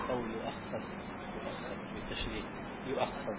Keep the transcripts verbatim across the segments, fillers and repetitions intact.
أو يؤخذ يؤخذ بالتشديد يؤخذ.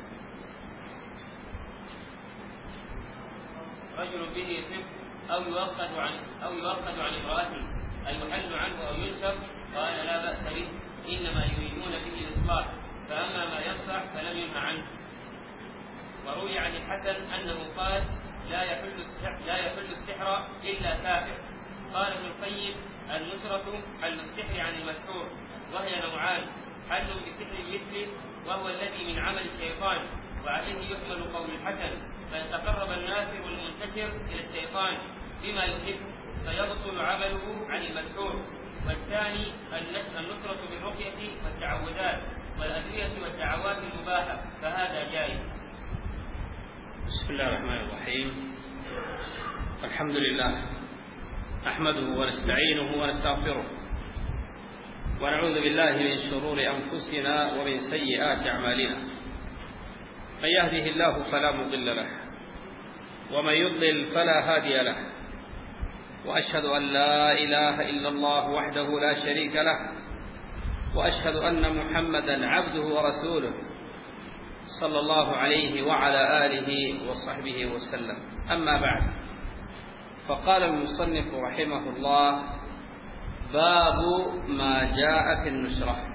رجل به طب أو يؤخذ عن أو يؤخذ عن امرأته أي يحل عنه أو ينسب قال لا بأس به إنما يريدون به الإصلاح فأما ما ينفع فلم ينهى عنه. وروي عن الحسن أنه قال لا يحل السحر, لا يحل السحر إلا كافر. قال ابن القيم النصرة حل السحر عن المسحور وهي نوعان حل بسحر مثله وهو الذي من عمل الشيطان وعليه يحمل قول الحسن فيتقرب الناصر المنتشر إلى الشيطان بما يحب فيبطل عمله عن المسحور. والثاني النصرة بالرقية والتعوذات والأدوية والدعوات المباحة فهذا جائز. بسم الله الرحمن الرحيم. الحمد لله نحمده ونستعينه ونستغفره ونعوذ بالله من شرور أنفسنا ومن سيئات أعمالنا. من يهده الله فلا مضل له ومن يضلل فلا هادي له وأشهد أن لا إله إلا الله وحده لا شريك له وأشهد أن محمدا عبده ورسوله صلى الله عليه وعلى آله وصحبه وسلم. أما بعد، فقال المصنف رحمه الله: باب ما جاء في النشرة.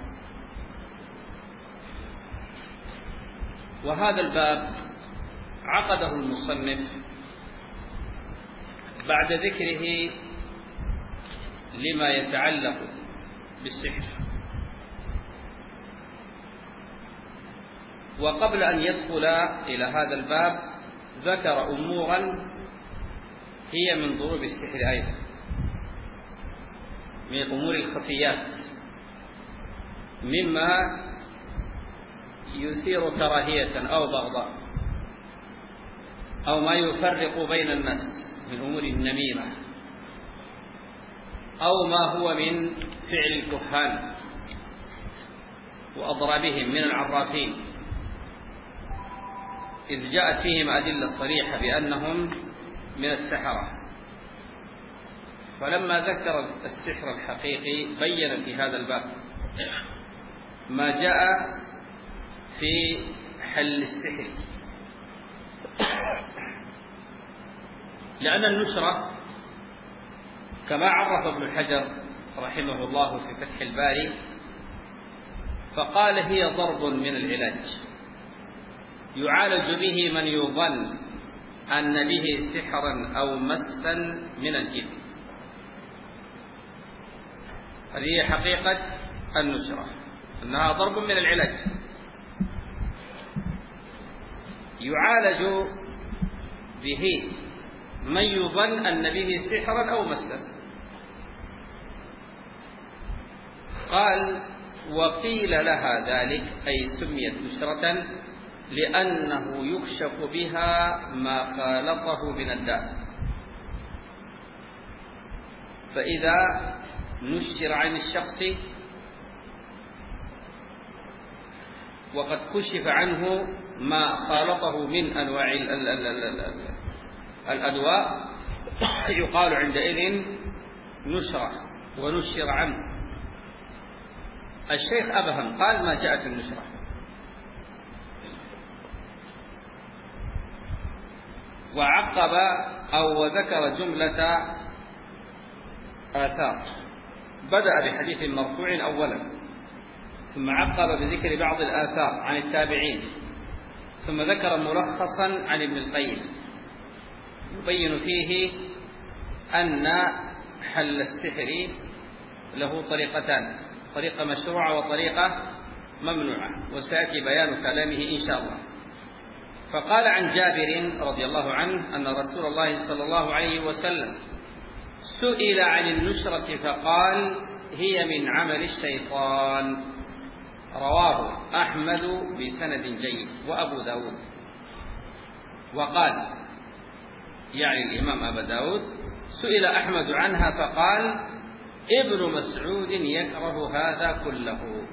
وهذا الباب عقده المصنف بعد ذكره لما يتعلق بالسحر، وقبل أن يدخل إلى هذا الباب ذكر أمورا هي من ضروب السحر أيضا، من الأمور الخفيات، مما يثير كراهية أو بغضاء أو ما يفرق بين الناس من أمور النميمة، أو ما هو من فعل الكهان وأضرابهم من العرافين، إذ جاءت فيهم أدلة صريحة بأنهم من السحرة. فلما ذكر السحر الحقيقي بين في هذا الباب ما جاء في حل السحر، لأن النشرة كما عرف ابن حجر رحمه الله في فتح الباري فقال هي ضرب من العلاج يعالج به من يظن أن به سحرا أو مسا من الجن. هذه حقيقة النشرة، أنها ضرب من العلاج يعالج به من يظن أن به سحرا أو مسا. قال: وقيل لها ذلك أي سميت نشرة لأنه يكشف بها ما خالطه من الداء، فإذا نشر عن الشخص وقد كشف عنه ما خالطه من أنواع الأدواء يقال عندئذ نشر ونشر عنه. الشيخ أبهم قال: ما جاءت النشرة. وعقب أو وذكر جملة آثار، بدأ بحديث مرفوع أولا، ثم عقب بذكر بعض الآثار عن التابعين، ثم ذكر ملخصا عن ابن القيم يبين فيه أن حل السحر له طريقتان، طريقة مشروعة وطريقة ممنوعة، وسيأتي بيان كلامه إن شاء الله. فقال عن جابر رضي الله عنه أن رسول الله صلى الله عليه وسلم سئل عن النشرة فقال: هي من عمل الشيطان. رواه أحمد بسند جيد وأبو داود. وقال يعني الإمام أبو داود: سئل أحمد عنها فقال: ابن مسعود يكره هذا كله.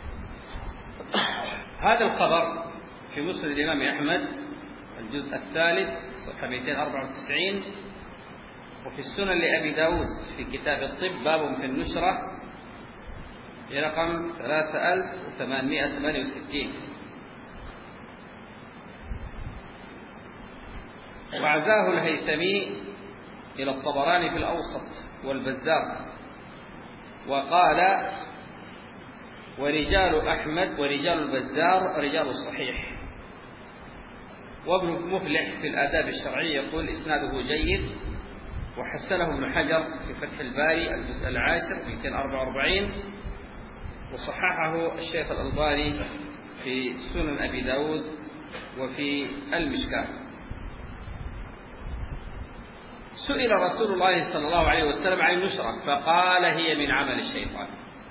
هذا الخبر في مسند الإمام أحمد الجزء الثالث صفحة مئتين وأربعة وتسعين، وفي السنن لأبي داود في كتاب الطب باب في النشرة برقم ثلاثة آلاف وثمانمائة وثمانية وستين. وعزاه الهيثمي إلى الطبراني في الأوسط والبزار، وقال: ورجال أحمد ورجال البزار رجال الصحيح. وابن مفلح في الآداب الشرعية يقول: إسناده جيد، وحسنه ابن حجر في فتح الباري الجزء العاشر مئتين وأربعة وأربعين، وصححه الشيخ الألباني في سنن أبي داود وفي المشكاة. سئل رسول الله صلى الله عليه وسلم عن النشرة فقال: هي من عمل الشيطان،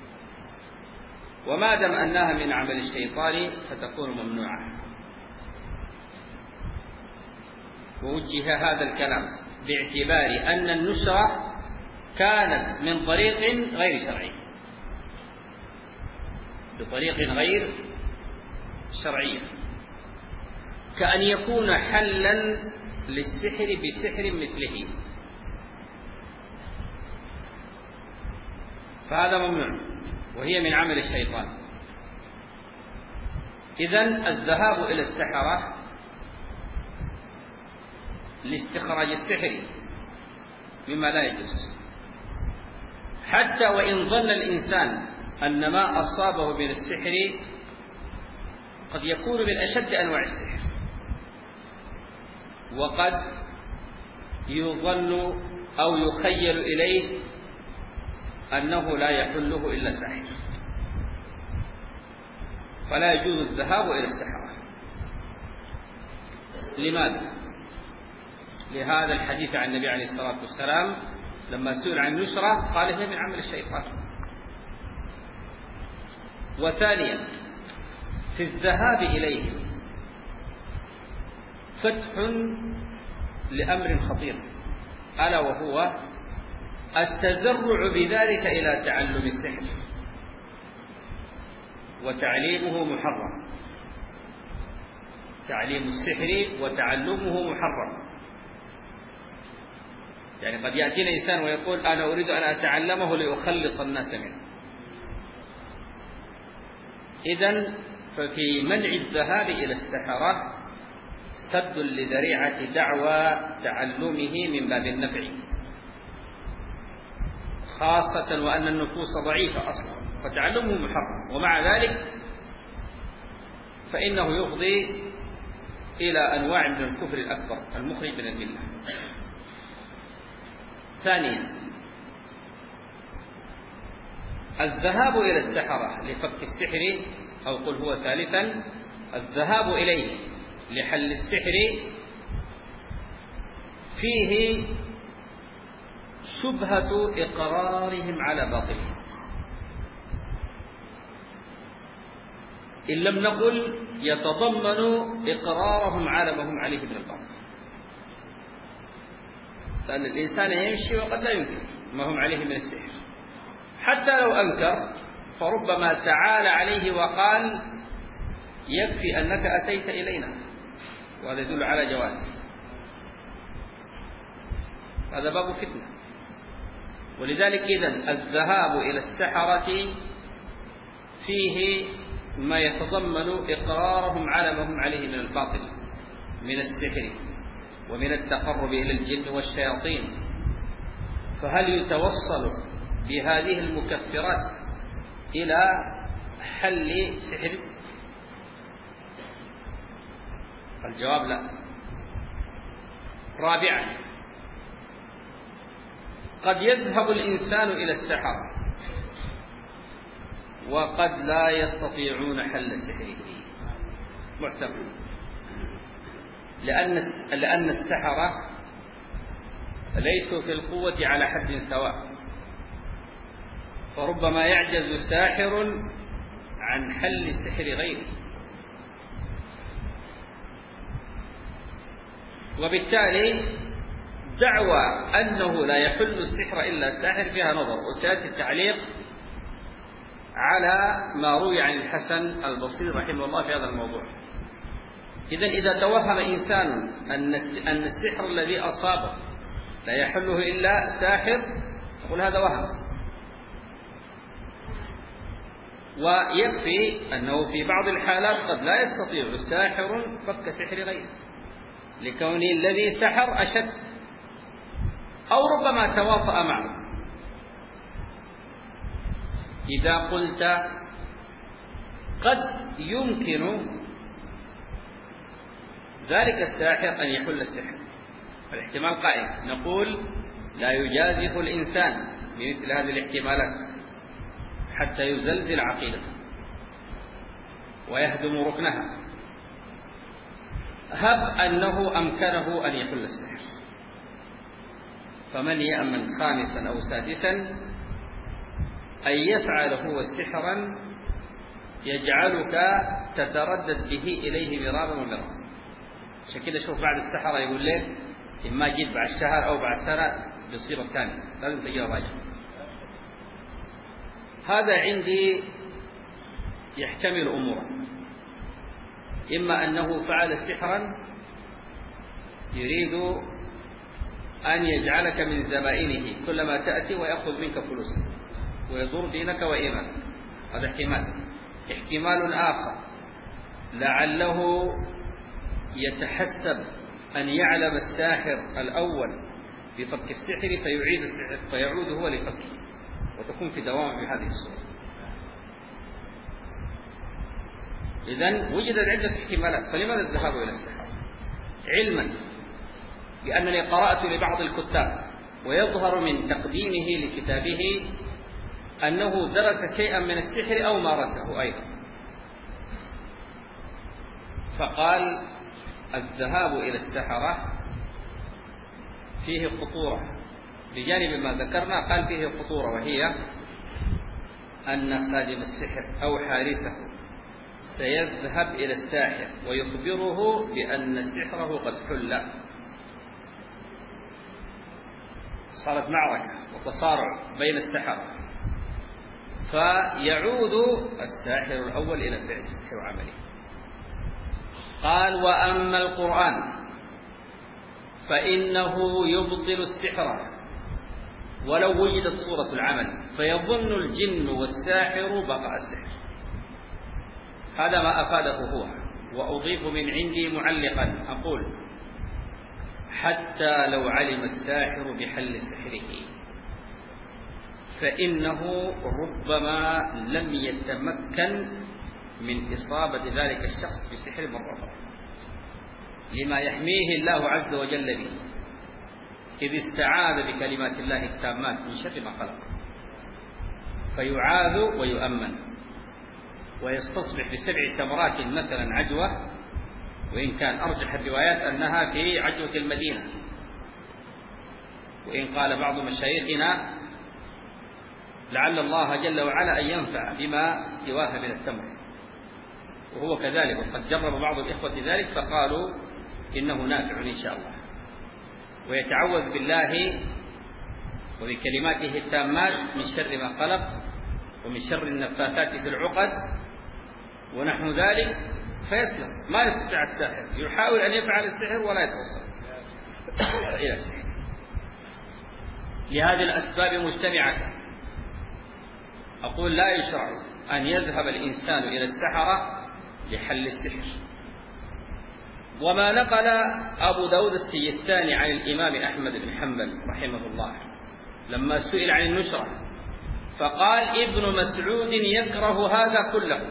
وما دام أنها من عمل الشيطان فتكون ممنوعة. ووجه هذا الكلام باعتبار أن النشرة كانت من طريق غير شرعي، بطريق غير شرعي، كأن يكون حلا للسحر بسحر مثله، فهذا ممنوع، وهي من عمل الشيطان. إذن الذهاب إلى السحرة لاستخراج السحر مما لا يجوز، حتى وإن ظن الإنسان أن ما أصابه من السحر قد يكون من أشد أنواع السحر، وقد يظن أو يخيل إليه أنه لا يحله إلا ساحر، فلا يجوز الذهاب إلى السحرة. لماذا؟ لهذا الحديث عن النبي عليه الصلاة والسلام لما سئل عن النشرة قال: هي من عمل الشيطان. وثانيا، في الذهاب إليه فتح لأمر خطير، ألا وهو التزرع بذلك إلى تعلم السحر، وتعليمه محرم. تعليم السحر وتعلمه محرم. يعني قد يأتينا إنسان ويقول: أنا أريد أن أتعلمه لأخلص الناس منه. إذن ففي منع الذهاب إلى السحرة سد لذريعة دعوى تعلمه من باب النفع، خاصة وأن النفوس ضعيفة أصلا، فتعلمه محرم، ومع ذلك فإنه يفضي إلى أنواع من الكفر الأكبر المخرج من الملة. ثانيا، الذهاب إلى السحرة لفك السحر، أو قل هو ثالثا، الذهاب إليه لحل السحر فيه شبهة إقرارهم على باطلهم، إن لم نقل يتضمن إقرارهم على ما هم عليه من الباطل، لأن الإنسان يمشي وقد لا ينكر ما هم عليه من السحر، حتى لو أنكر فربما تعالى عليه وقال: يكفي أنك أتيت إلينا، وهذا يدل على جوازه. هذا باب فتنة. ولذلك إذن الذهاب إلى السحرة فيه ما يتضمن إقرارهم على ما هم عليه من الباطل من السحر ومن التقرب إلى الجن والشياطين. فهل يتوصل بهذه المكفرات إلى حل سحر؟ الجواب لا. رابعا، قد يذهب الإنسان إلى السحرة وقد لا يستطيعون حل سحره، محتمل، لأن لأن السحرة ليسوا في القوة على حد سواء، فربما يعجز ساحر عن حل سحر غيره، وبالتالي دعوى أنه لا يحل السحر إلا ساحر فيها نظر، وسيأتي التعليق على ما روي عن الحسن البصري رحمه الله في هذا الموضوع. إذن إذا توهم إنسان أن السحر الذي أصابه لا يحله إلا ساحر، يقول هذا وهم. ويكفي أنه في بعض الحالات قد لا يستطيع ساحر فك سحر غيره لكون الذي سحر أشد، أو ربما تواطأ معه. إذا قلت قد يمكن ذلك الساحر أن يحل السحر، الاحتمال قائم، نقول لا يجازف الإنسان بمثل هذه الاحتمالات حتى يزلزل عقيدته ويهدم ركنها. هب أنه أمكنه أن يحل السحر، فمن يأمن خامسا أو سادسا أن يفعل هو سحرا يجعلك تتردد به إليه مرارا ومرارا. عشان كده شوف بعد السحرة يقول لك إما جيت بعد شهر أو بعد سنة بيصير الثاني، لازم تجي راجع. هذا عندي يحتمل أمورا، إما أنه فعل سحرا يريد أن يجعلك من زبائنه كلما تأتي ويأخذ منك فلوسك ويضر دينك وإيمانك، هذا احتمال. احتمال آخر لعله يتحسب أن يعلم الساحر الأول بفك السحر فيعيد السحر فيعود هو لفكه وتكون في دوام بهذه الصورة. إذن وجدت عدة احتمالات، فلماذا الذهاب إلى السحر؟ علما بأنني قرأت لبعض الكتاب ويظهر من تقديمه لكتابه أنه درس شيئا من السحر أو مارسه أيضا، فقال الذهاب إلى السحرة فيه خطورة، بجانب ما ذكرنا قال فيه خطورة، وهي أن خادم السحر أو حارسه سيذهب إلى الساحر ويخبره بأن سحره قد حل، صارت معركة وتصارع بين السحرة، فيعود الساحر الأول إلى فعل السحر وعمله. قال وأما القرآن فإنه يبطل السحر ولو وجدت صورة العمل، فيظن الجن والساحر بقاء السحر. هذا ما أفاده هو. وأضيف من عندي معلقا أقول حتى لو علم الساحر بحل سحره فإنه ربما لم يتمكن من إصابة ذلك الشخص بسحر مرة، لما يحميه الله عز وجل به، إذ استعاذ بكلمات الله التامات من شر ما خلق، فيعاذ ويؤمن ويستصبح بسبع تمرات مثلا عجوة، وإن كان أرجح الروايات أنها في عجوة المدينة، وإن قال بعض مشايخنا لعل الله جل وعلا أن ينفع بما استواها من التمر، وهو كذلك، وقد جرب بعض الإخوة ذلك فقالوا إنه نافع إن شاء الله، ويتعوذ بالله وبكلماته التامات من شر ما خلق ومن شر النفاثات في العقد ونحو ذلك، فيسلم. ما يستطيع الساحر، يحاول أن يفعل السحر ولا يتوصل إلى السحر لهذه الأسباب مجتمعة. أقول لا يشرع أن يذهب الإنسان إلى السحرة لحل السحر. وما نقل أبو داود السيستاني عن الإمام أحمد بن حنبل رحمه الله لما سئل عن النشرة فقال ابن مسعود يكره هذا كله.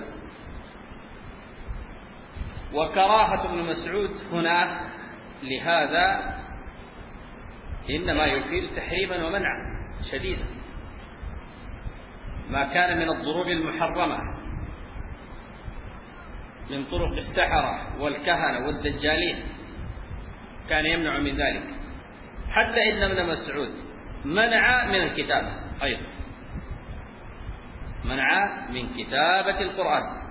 وكراهة ابن مسعود هنا لهذا إنما يفيد تحريما ومنعا شديدا، ما كان من الضروب المحرمة من طرق السحرة والكهنة والدجالين كان يمنع من ذلك، حتى إن ابن مسعود منع من الكتابة أيضا، منع من كتابة القرآن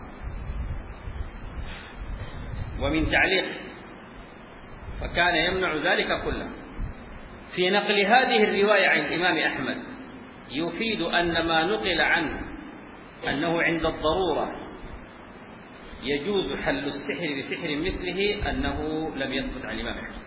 ومن تعليق، فكان يمنع ذلك كله. في نقل هذه الرواية عن الإمام أحمد يفيد أن ما نقل عنه أنه عند الضرورة يجوز حل السحر بسحر مثله أنه لم يثبت عن الإمام أحمد.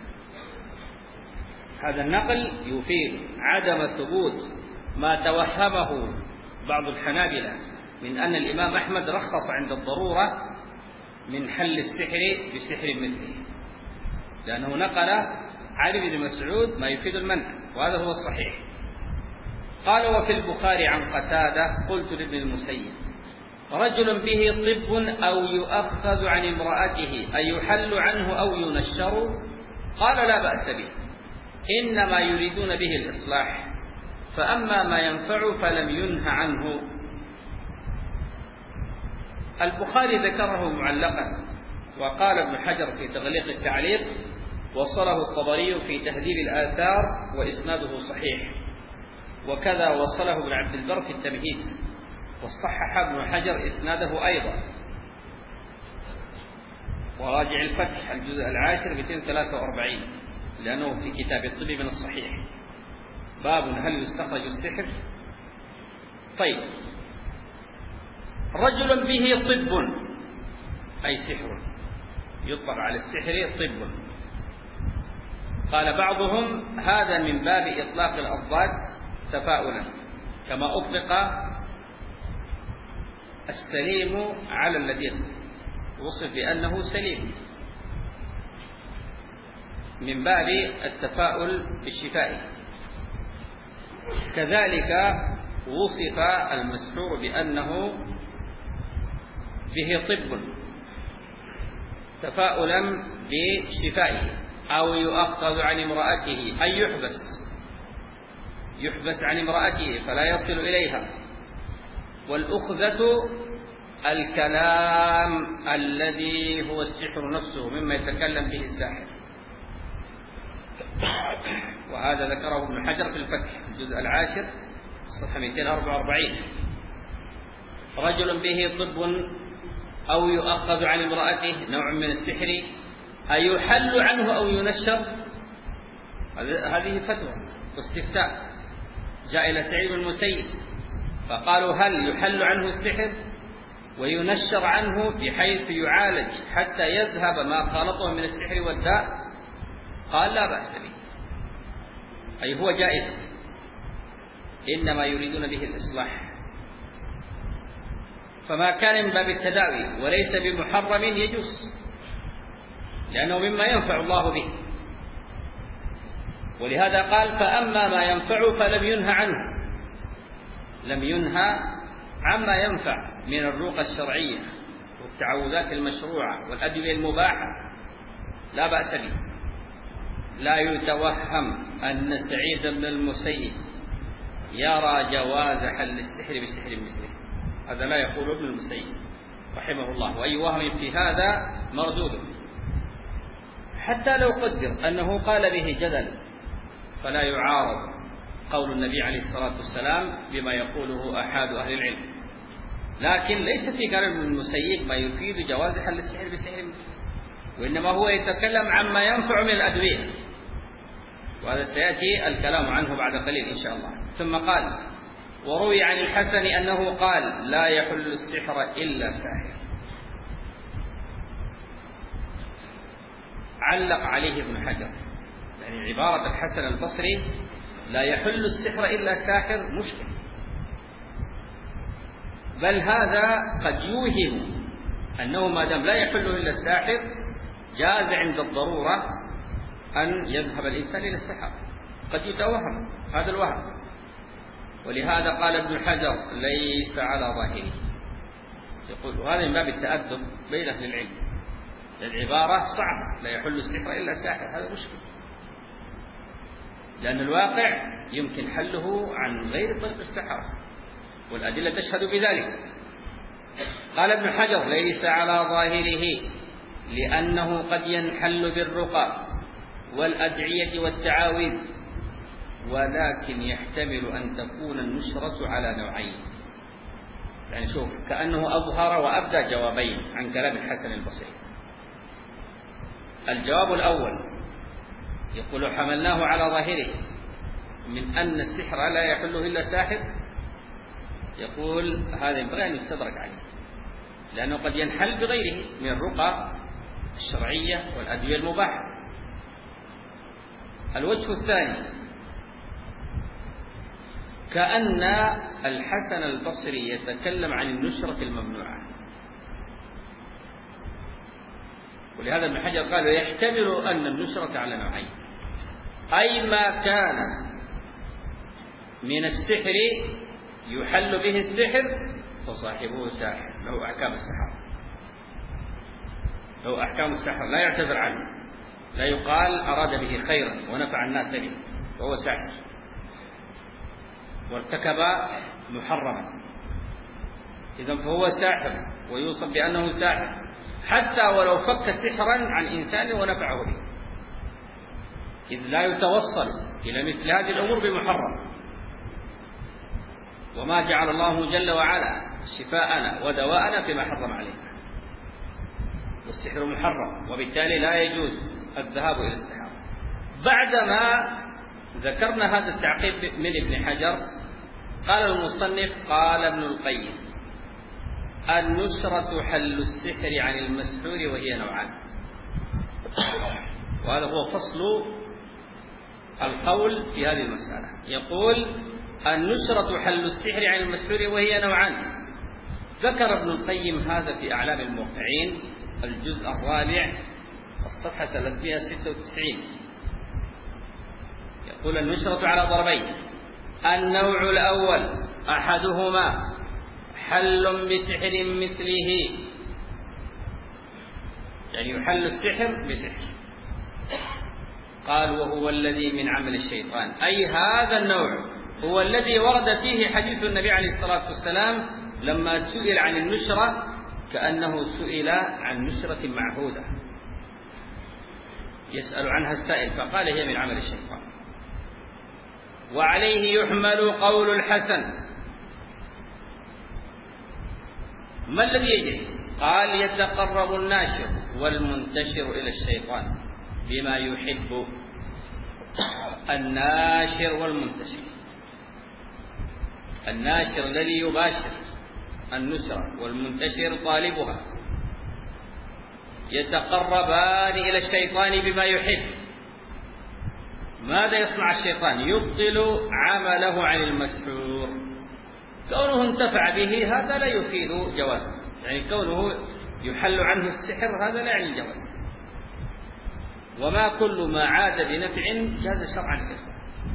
هذا النقل يفيد عدم ثبوت ما توهمه بعض الحنابلة من أن الإمام أحمد رخص عند الضرورة من حل السحر بسحر مثله، لأنه نقل عن ابن مسعود ما يفيد المنع، وهذا هو الصحيح. قال: وفي البخاري عن قتادة قلت لابن المسيب: رجل به طب أو يؤخذ عن امرأته أي يحل عنه أو ينشر؟ قال: لا بأس به، إنما يريدون به الإصلاح، فأما ما ينفع فلم ينه عنه. البخاري ذكره معلقا، وقال ابن حجر في تغليق التعليق: وصله الطبري في تهذيب الآثار وإسناده صحيح، وكذا وصله ابن عبد البر في التمهيد، وصحح ابن حجر إسناده أيضا. وراجع الفتح الجزء العاشر مئتين وثلاثة وأربعين، لأنه في كتاب الطب من الصحيح. باب هل يستخرج السحر؟ طيب، رجل به طب أي سحر، يطلق على السحر طب. قال بعضهم: هذا من باب إطلاق الأضداد تفاؤلا، كما أطلق السليم على الذي وصف بأنه سليم، من باب التفاؤل بالشفاء. كذلك وصف المسحور بأنه به طب تفاؤلا بشفائه، أو يؤخذ عن امرأته أي يحبس يحبس عن امرأته فلا يصل إليها. والأخذة الكلام الذي هو السحر نفسه مما يتكلم به الساحر، وهذا ذكره ابن حجر في الفتح الجزء العاشر صفحة مئتين وأربعة وأربعين. رجل به طب أو يؤخذ عن امرأته نوع من السحر أي يحل عنه أو ينشر، هذه فتوى واستفتاء جاء إلى سعيد بن المسيب فقالوا: هل يحل عنه السحر وينشر عنه بحيث يعالج حتى يذهب ما خالطه من السحر والداء؟ قال: لا بأس به، أي هو جائز، إنما يريدون به الإصلاح. فما كان من باب التداوي وليس بمحرم يجوز، لأنه مما ينفع الله به. ولهذا قال: فأما ما ينفع فلم ينه عنه، لم ينهى عما ينفع من الرقى الشرعية والتعوذات المشروعة والأدوية المباحة، لا بأس به. لا يتوهم أن سعيد بن المسيب يرى جواز حل السحر بسحر مثله، هذا لا يقول ابن المسيب رحمه الله، وأي وهم في هذا مردود. حتى لو قدر أنه قال به جدل فلا يعارض قول النبي عليه الصلاة والسلام بما يقوله أحد أهل العلم، لكن ليس في كلام ابن المسيب ما يفيد جواز حل السحر بسحر مثله، وإنما هو يتكلم عما ينفع من الأدوية، وهذا سيأتي الكلام عنه بعد قليل إن شاء الله. ثم قال: وروي عن الحسن أنه قال: لا يحل السحر إلا ساحر. علق عليه ابن حجر، يعني عبارة الحسن البصري لا يحل السحر إلا ساحر مشكل، بل هذا قد يوهم أنه ما دام لا يحل إلا الساحر جاز عند الضرورة أن يذهب الإنسان إلى السحر، قد يتوهم هذا الوهم. ولهذا قال ابن حجر: ليس على ظاهره، يقول هذا من باب التأدب بين أهل العلم، العبارة صعبة، لا يحل السحر إلا ساحر، هذا مشكل، لأن الواقع يمكن حله عن غير طريق السحرة، والأدلة تشهد بذلك. قال ابن حجر: ليس على ظاهره، لأنه قد ينحل بالرقى والأدعية والتعاويذ، ولكن يحتمل أن تكون النشرة على نوعين. يعني شوف، كأنه أظهر وأبدى جوابين عن كلام الحسن البصري. الجواب الأول يقول: حملناه على ظاهره من أن السحر لا يحل إلا ساحر، يقول هذا ينبغي أن يستدرك عليه، لأنه قد ينحل بغيره من الرقى الشرعية والأدوية المباحة. الوجه الثاني: كأن الحسن البصري يتكلم عن النشرة الممنوعة. ولهذا ابن حجر قال يحتمل أن النشرة على نوعين، أي ما كان من السحر يحل به السحر فصاحبه ساحر، له أحكام السحر، له أحكام السحر لا يعتذر عنه، لا يقال أراد به خيرا ونفع الناس به فهو ساحر وارتكب محرما، إذن فهو ساحر ويوصف بأنه ساحر حتى ولو فك سحرا عن إنسان ونفعه به، إذ لا يتوصل إلى مثل هذه الأمور بمحرم. وما جعل الله جل وعلا شفاءنا ودواءنا فيما حرم علينا، والسحر محرم وبالتالي لا يجوز الذهاب إلى السحر. بعدما ذكرنا هذا التعقيب من ابن حجر قال المصنف قال ابن القيم النشرة حل السحر عن المسحور وهي نوعان. وهذا هو فصل القول في هذه المسألة. يقول النشرة حل السحر عن المسحور وهي نوعان. ذكر ابن القيم هذا في أعلام الموقعين الجزء الرابع الصفحة ثلاثمائة وستة وتسعين. يقول النشرة على ضربين: النوع الأول أحدهما حل بسحر مثله، يعني يحل السحر بسحر. قال وهو الذي من عمل الشيطان، أي هذا النوع هو الذي ورد فيه حديث النبي عليه الصلاة والسلام لما سئل عن النشرة كأنه سئل عن نشرة معهودة يسأل عنها السائل فقال هي من عمل الشيطان. وعليه يحمل قول الحسن. ما الذي يجري؟ قال يتقرب الناشر والمنتشر إلى الشيطان بما يحب. الناشر والمنتشر، الناشر الذي يباشر النشرة والمنتشر طالبها يتقربان إلى الشيطان بما يحب. ماذا يصنع الشيطان؟ يبطل عمله عن المسحور. كونه انتفع به هذا لا يفيد جوازه، يعني كونه يحل عنه السحر هذا لا يعني الجواز. وما كل ما عاد بنفع جاز شرعا الإخوة،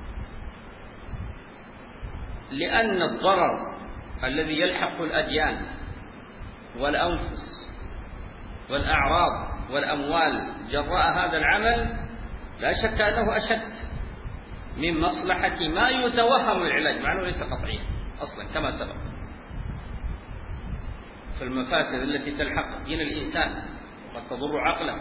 لأن الضرر الذي يلحق الأديان والأنفس والأعراض والأموال جراء هذا العمل لا شك أنه أشد من مصلحة ما يتوهم العلاج، مع أنه ليس قطعيا أصلا كما سبق. فالمفاسد التي تلحق دين الإنسان وقد تضر عقله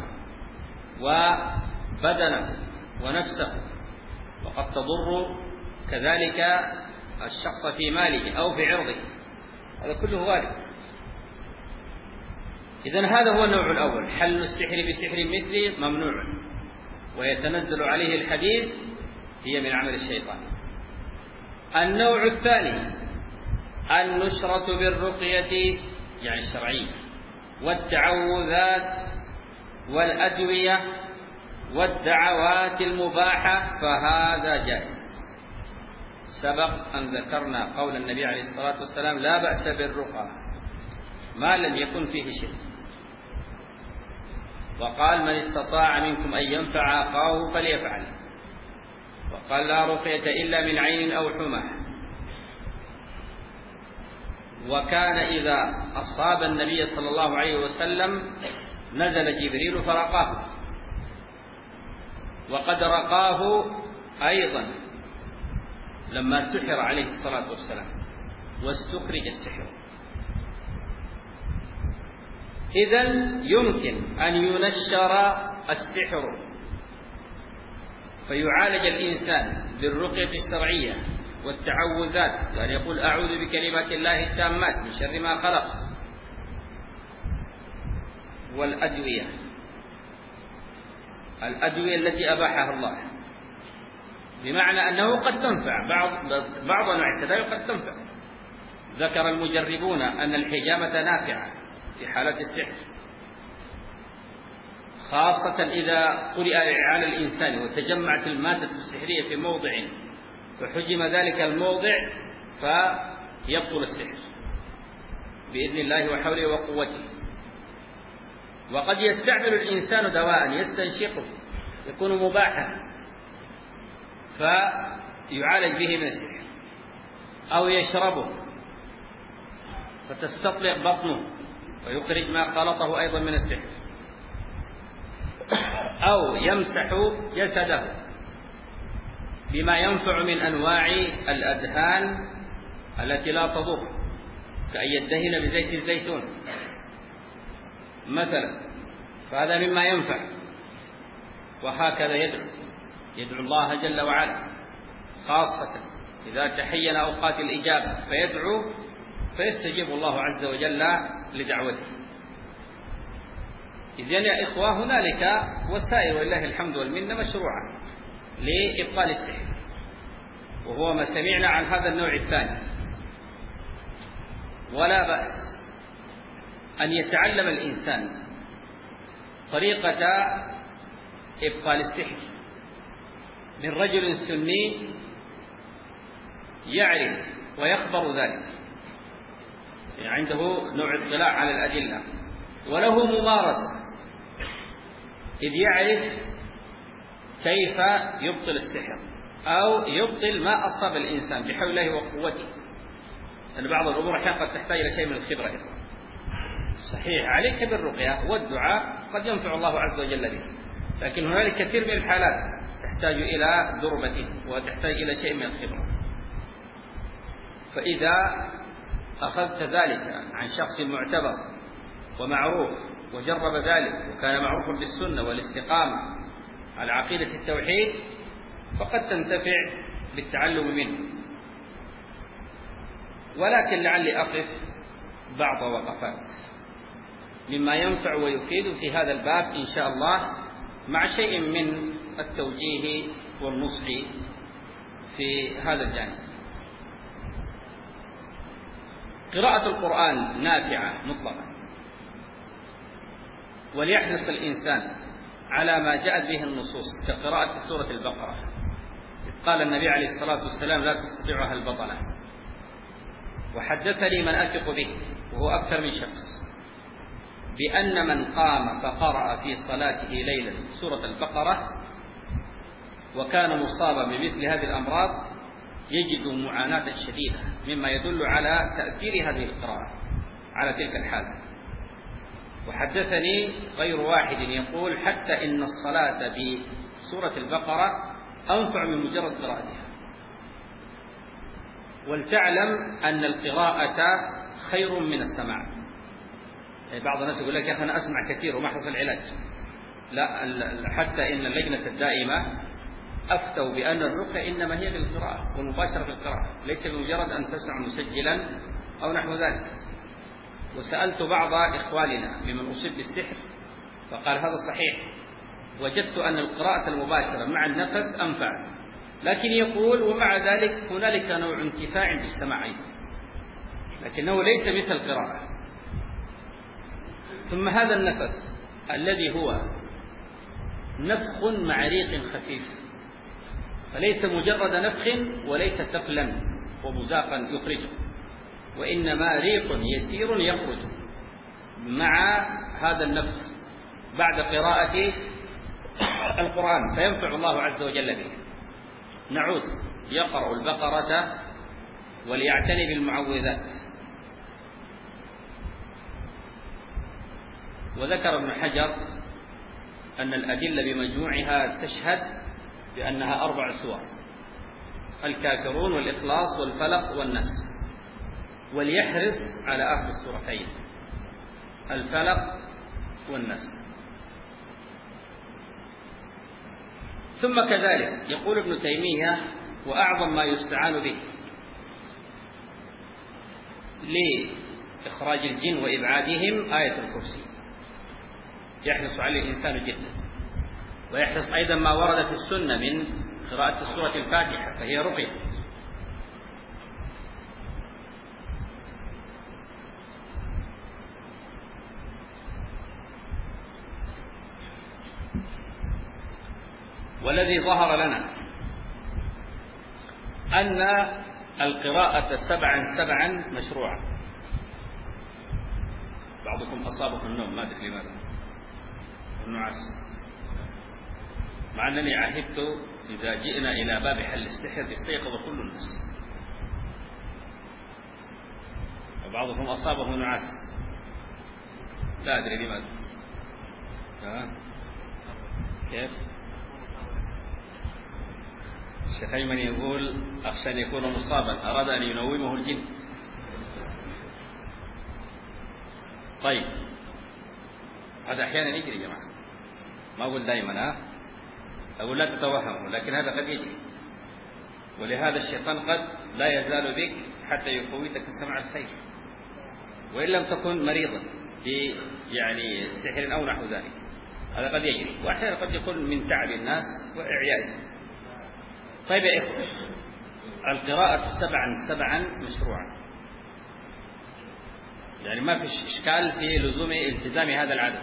وبدنه ونفسه، وقد تضر كذلك الشخص في ماله أو في عرضه، هذا كله وارد. إذن هذا هو النوع الأول، حل السحر بسحر مثله ممنوع ويتنزل عليه الحديث هي من عمل الشيطان. النوع الثاني النشرة بالرقية يعني الشرعية والتعوذات والأدوية والدعوات المباحة، فهذا جائز. سبق أن ذكرنا قول النبي عليه الصلاة والسلام لا بأس بالرقى ما لم يكن فيه شرك، وقال من استطاع منكم أن ينفع أخاه فليفعل، وقال لا رقية إلا من عين أو حمى. وكان إذا أصاب النبي صلى الله عليه وسلم نزل جبريل فرقاه، وقد رقاه أيضا لما سحر عليه الصلاة والسلام واستخرج السحر. إذن يمكن أن ينشر السحر فيعالج الإنسان بالرقية الشرعية والتعوذات، يعني يقول أعوذ بكلمات الله التامات من شر ما خلق، والأدوية الأدوية التي أباحها الله، بمعنى أنه قد تنفع بعض بعض أنواع التداوي قد تنفع. ذكر المجربون أن الحجامة نافعة في حالة السحر، خاصة إذا قرئ على الإنسان وتجمعت المادة السحرية في موضع فحجم ذلك الموضع فيبطل السحر بإذن الله وحوله وقوته. وقد يستعمل الإنسان دواء يستنشقه يكون مباحا فيعالج به من السحر، أو يشربه فتستطلق بطنه ويخرج ما خلطه أيضا من السحر، أو يمسح جسده بما ينفع من أنواع الأدهان التي لا تضر، كأن يدهن بزيت الزيتون مثلا، فهذا مما ينفع. وهكذا يدعو يدعو الله جل وعلا، خاصة إذا تحين أوقات الإجابة فيدعو فيستجيب الله عز وجل لدعوته. إذن يا إخوة هنالك وسائل ولله الحمد والمنة مشروعة لإبطال السحر، وهو ما سمعنا عن هذا النوع الثاني. ولا بأس أن يتعلم الإنسان طريقة إبطال السحر من رجل سني يعرف ويخبر ذلك، يعني عنده نوع اطلاع على الأدلة وله ممارسة، إذ يعرف كيف يبطل السحر أو يبطل ما أصاب الإنسان بحول الله وقوته. لأن بعض الأمور أحيانا قد تحتاج إلى شيء من الخبرة. صحيح عليك بالرقية والدعاء قد ينفع الله عز وجل به، لكن هنالك كثير من الحالات تحتاج إلى دربة وتحتاج إلى شيء من الخبرة. فإذا أخذت ذلك عن شخص معتبر ومعروف وجرب ذلك وكان معروفا بالسنة والاستقامة على عقيدة التوحيد فقد تنتفع بالتعلم منه. ولكن لعلي أقف بعض وقفات مما ينفع ويفيد في هذا الباب إن شاء الله، مع شيء من التوجيه والنصح في هذا الجانب. قراءة القرآن نافعة مطلقا، وليحرص الإنسان على ما جاءت به النصوص كقراءة سورة البقرة، إذ قال النبي عليه الصلاة والسلام لا تستطيعها البطلة. وحدثني من أثق به وهو أكثر من شخص بأن من قام فقرأ في صلاته ليلا سورة البقرة وكان مصابا بمثل هذه الأمراض يجد معاناة شديدة، مما يدل على تأثير هذه القراءة على تلك الحالة. وحدثني غير واحد يقول حتى إن الصلاة بسورة البقرة أنفع من مجرد قراءتها. ولتعلم أن القراءة خير من السماع. يعني بعض الناس يقول لك يا أخي أنا أسمع كثير وما حصل علاج. لا، حتى إن اللجنة الدائمة أفتوا بأن الرقية إنما هي بالقراءة والمباشرة في القراءة، ليس بمجرد أن تسمع مسجلا أو نحو ذلك. وسألت بعض إخواننا ممن أصيب بالسحر فقال هذا صحيح، وجدت أن القراءة المباشرة مع النفذ أنفع، لكن يقول ومع ذلك هنالك نوع انتفاع بالسماع لكنه ليس مثل القراءة. ثم هذا النفذ الذي هو نفخ مع ريق خفيف، فليس مجرد نفخ وليس تفلا ومزاقا يخرجه، وإنما ريق يسير يخرج مع هذا النفخ بعد قراءة القرآن، فينفع الله عز وجل به. نعود، يقرأ البقرة وليعتني بالمعوذات. وذكر ابن حجر أن الأدلة بمجموعها تشهد بأنها أربع سور: الكافرون والإخلاص والفلق والناس. وليحرص على آخر السورتين الفلق والناس. ثم كذلك يقول ابن تيمية وأعظم ما يستعان به لإخراج الجن وإبعادهم آية الكرسي، يحرص عليه الإنسان جدا. ويحرص أيضا ما ورد في السنة من قراءة سورة الفاتحة فهي رقية. والذي ظهر لنا أن القراءة سبعا سبعا مشروعة. بعضكم أصابه النوم، ما أدري لماذا، النعاس، مع أنني عهدت إذا جئنا إلى باب حل السحر يستيقظ كل الناس، وبعضهم أصابه نعاس لا أدري لماذا. ها؟ كيف؟ الشيخ أيمن يقول أخشى أن يكون مصابا، أراد أن ينومه الجن. طيب هذا أحيانا يجري يا جماعة، ما أقول دائما، ها أقول لا تتوهموا، لكن هذا قد يجري، ولهذا الشيطان قد لا يزال بك حتى يقويك سمع الخير، وإن لم تكن مريضا في يعني سحر أو نحو ذلك، هذا قد يجري، وأحيانا قد يكون من تعب الناس وإعيائهم. طيب يا إخوة، القراءة سبعا سبعا مشروعا، يعني ما في إشكال في لزوم التزام هذا العدد،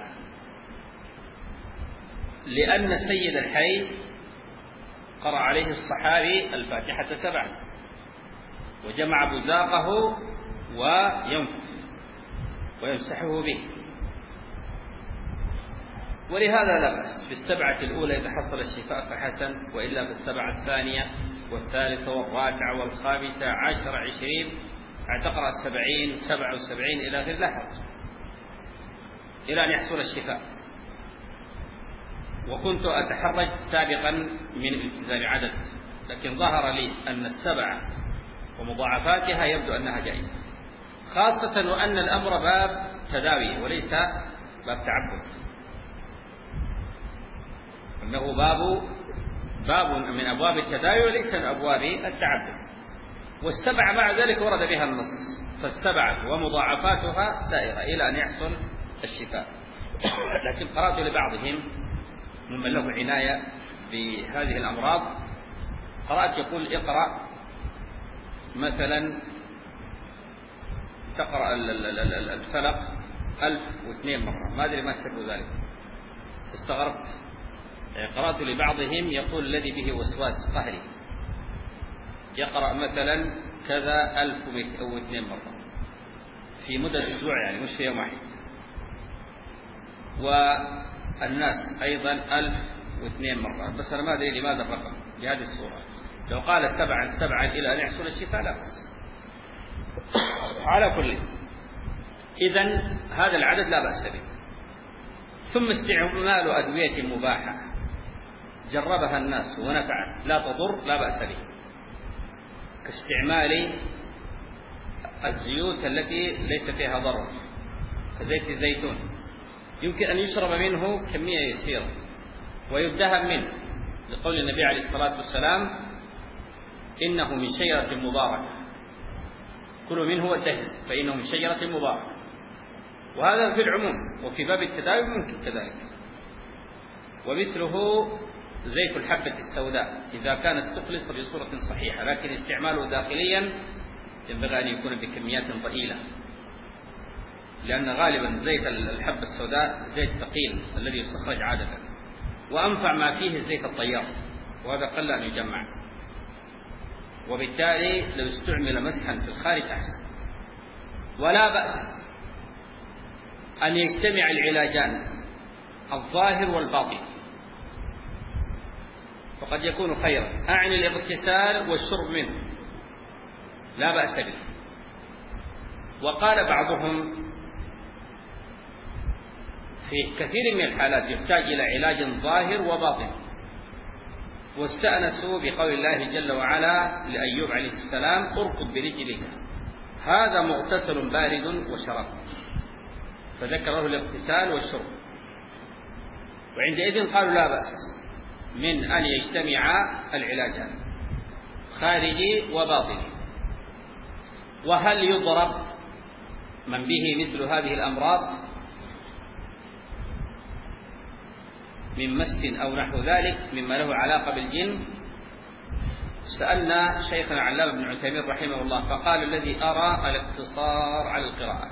لأن سيد الحي قرأ عليه الصحابي الفاتحة سبعا وجمع بزاقه وينفث ويمسحه به، ولهذا لا بأس في السبعة الأولى إذا حصل الشفاء فحسن، وإلا في السبعة الثانية والثالثة والرابعة والخامسة عشر عشرين اعتقر السبعين سبع وسبعين إلى غير لا حرج، إلى أن يحصل الشفاء. وكنت أتحرج سابقا من التزام عدد، لكن ظهر لي أن السبعة ومضاعفاتها يبدو أنها جائزة، خاصة وأن الأمر باب تداوي وليس باب تعبد، أنه باب باب من أبواب التداوي وليس من أبواب التعبد. والسبعة مع ذلك ورد بها النص، فالسبعة ومضاعفاتها سائرة إلى أن يحصل الشفاء. لكن قرأت لبعضهم ممن له عناية بهذه الأمراض، قرأت يقول اقرأ مثلا تقرأ الفلق ألف واثنين مرة، ما أدري ما سر ذلك، استغربت. قرأت لبعضهم يقول الذي به وسواس قهري يقرأ مثلا كذا ألف واثنين مرة في مدة أسبوع، يعني مش في يوم واحد. والناس أيضا ألف واثنين مرة، بس أنا ما أدري لماذا الرقم بهذه الصورة. لو قال سبعا سبعا إلى أن يحصل الشفاء لا بأس. على كل، إذن هذا العدد لا بأس به. ثم استعمال أدوية مباحة جربها الناس ونفعت لا تضر لا بأس به، كاستعمال الزيوت التي ليس فيها ضرر كزيت الزيتون، يمكن أن يشرب منه كمية يسيرة ويدهن منه، لقول النبي عليه الصلاة والسلام إنه من شجرة مباركة كلوا منه والدهن فإنه من شجرة مباركة. وهذا في العموم، وفي باب التداوي ممكن كذلك. ومثله زيت الحبة السوداء إذا كان استخلص بصورة صحيحة، لكن استعماله داخليا ينبغي أن يكون بكميات ضئيلة، لأن غالبا زيت الحبة السوداء زيت ثقيل الذي يستخرج عادة، وأنفع ما فيه زيت الطيار، وهذا قل أن يجمع، وبالتالي لو استعمل مسحا في الخارج أحسن. ولا بأس أن يجتمع العلاجان الظاهر والباطن، وقد يكون خيرا، أعني الاغتسال والشرب منه لا بأس به. وقال بعضهم في كثير من الحالات يحتاج إلى علاج ظاهر وباطن، واستأنسوا بقول الله جل وعلا لأيوب عليه السلام اركض برجلك هذا مغتسل بارد وشراب، فذكر له الاغتسال والشرب. وعندئذ قالوا لا بأس من أن يجتمع العلاجان خارجي وباطني. وهل يضرب من به مثل هذه الأمراض من مس أو نحو ذلك مما له علاقة بالجن؟ سألنا شيخنا علامة بن عثيمين رحمه الله فقال الذي أرى الاقتصار على القراءة،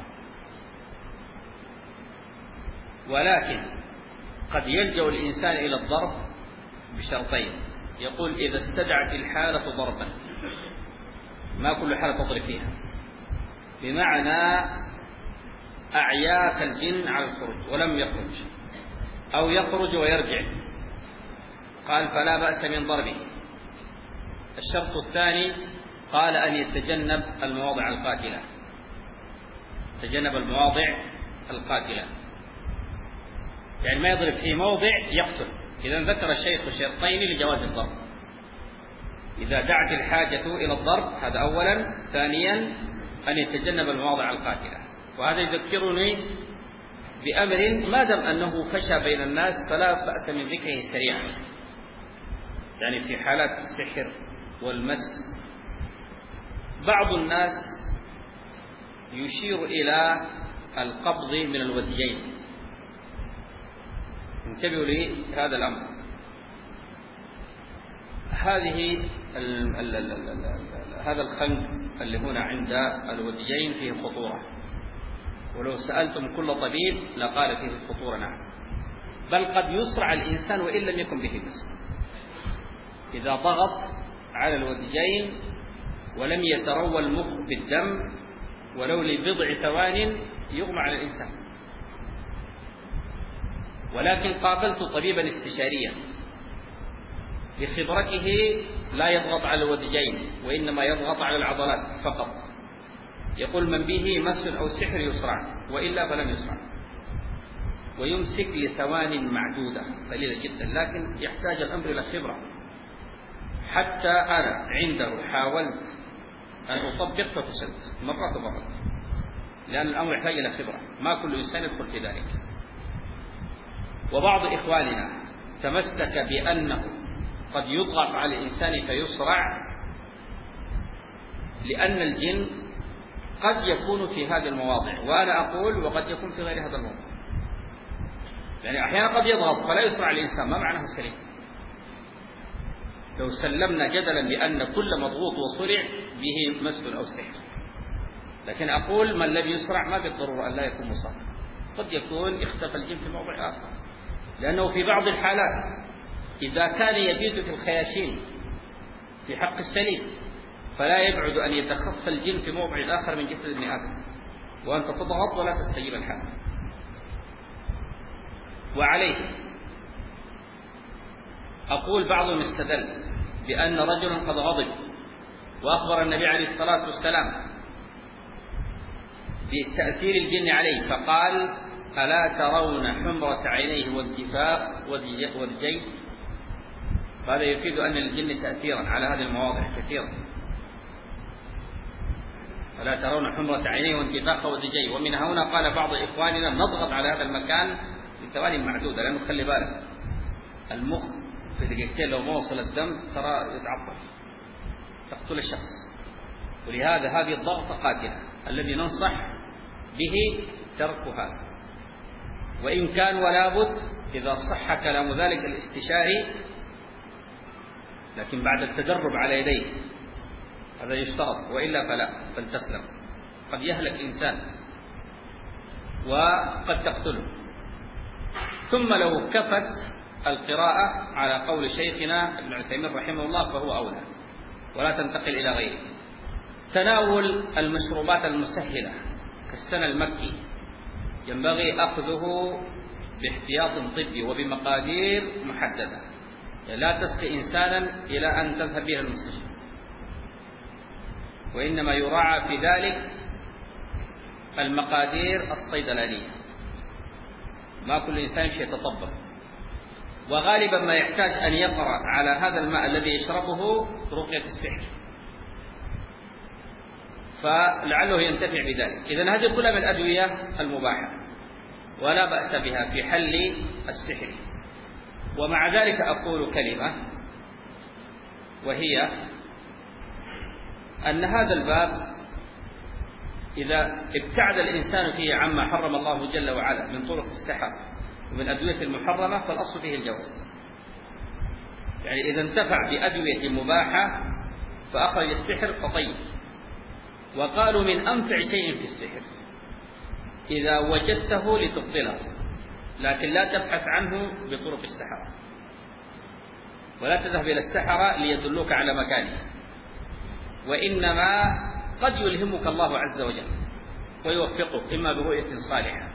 ولكن قد يلجأ الإنسان إلى الضرب بشرطين: يقول إذا استدعت الحالة ضربا، ما كل حالة تضرب فيها، بمعنى أعياك الجن على الخروج ولم يخرج أو يخرج ويرجع، قال فلا بأس من ضربه. الشرط الثاني قال أن يتجنب المواضع القاتلة، تجنب المواضع القاتلة، يعني ما يضرب في موضع يقتل. إذا ذكر الشيخ شرطين لجواز الضرب: إذا دعت الحاجة إلى الضرب، هذا أولا. ثانيا أن يتجنب المواضع القاتلة. وهذا يذكرني بأمر ما دام أنه فشى بين الناس فلا بأس من ذكره سريعا، يعني في حالات السحر والمس بعض الناس يشير إلى القبض من الوديين. انتبهوا لي هذا الأمر. هذه ال ال ال ال ال هذا الخنق اللي هنا عند الوديين فيه خطورة، ولو سألتم كل طبيب لقال فيه الخطورة نعم، بل قد يصرع الإنسان وإن لم يكن به بس، إذا ضغط على الوديين ولم يتروى المخ بالدم ولو لبضع ثوان يغمى على الإنسان. ولكن قابلت طبيبا استشاريا بخبرته لا يضغط على الوديين وإنما يضغط على العضلات فقط، يقول من به مس أو سحر يصرع، وإلا فلم يصرع، ويمسك لثوان معدودة قليلة جدا، لكن يحتاج الأمر إلى خبرة. حتى أنا عنده حاولت أن أطبق ففشلت مرات ومرات، لأن الأمر يحتاج إلى خبرة، ما كل إنسان يدخل في ذلك. وبعض إخواننا تمسك بأنه قد يضغط على الإنسان فيصرع، لأن الجن قد يكون في هذه المواضع، وأنا أقول وقد يكون في غير هذا الموضع. يعني أحيانا قد يضغط فلا يصرع الإنسان، ما معناه سليم. لو سلمنا جدلا بأن كل مضغوط وصرع به مس أو سحر، لكن أقول من لم يصرع ما بالضرورة أن لا يكون مصاب، قد يكون اختفى الجن في موضع آخر، لأنه في بعض الحالات إذا كان يبيت في الخياشيم في حق السليم فلا يبعد أن يتخفى الجن في موضع آخر من جسد ابن آدم، وأنت تضغط ولا تستجيب الحال. وعليه أقول بعضهم استدل بأن رجلا قد غضب وأخبر النبي عليه الصلاة والسلام بتأثير الجن عليه، فقال ألا ترون حمرة عينيه وانتفاخ ودجي؟ هذا يفيد أن للجن تأثيرا على هذه المواضع كثيرا. ألا ترون حمرة عينيه وانتفاخ ودجي؟ ومن هنا قال بعض إخواننا نضغط على هذا المكان لثواني معدودة، لأنه خلي بالك المخ في دقيقتين لو ما وصل الدم ترى يتعطل تقتل الشخص. ولهذا هذه الضغطة قاتلة، الذي ننصح به ترك هذا، وإن كان ولا بد إذا صح كلام ذلك الاستشاري، لكن بعد التدرب على يديه هذا يشترط، وإلا فلا فلتسلم. قد يهلك إنسان وقد تقتله. ثم لو كفت القراءة على قول شيخنا ابن عثيمين رحمه الله فهو أولى، ولا تنتقل إلى غيره. تناول المشروبات المسهلة كالسنة المكي ينبغي أخذه باحتياط طبي وبمقادير محددة، لا تسقي إنسانا إلى أن تذهب به المستشفى، وإنما يراعى في ذلك المقادير الصيدلانية، ما كل إنسان يتطبب. وغالبا ما يحتاج أن يقرأ على هذا الماء الذي يشربه رقية السحر، فلعله ينتفع بذلك. إذن هذه كلها من الأدوية المباحة ولا بأس بها في حل السحر. ومع ذلك أقول كلمة، وهي أن هذا الباب إذا ابتعد الإنسان فيه عما حرم الله جل وعلا من طرق السحر ومن أدوية المحرمة فالأصل فيه الجواز. يعني إذا انتفع بأدوية مباحة فأخرج السحر فطيب. وقالوا من أنفع شيء في السحر إذا وجدته لتبطله، لكن لا تبحث عنه بطرق السحر. ولا تذهب إلى السحرة ليدلوك على مكانه، وإنما قد يلهمك الله عز وجل ويوفقك إما برؤية صالحة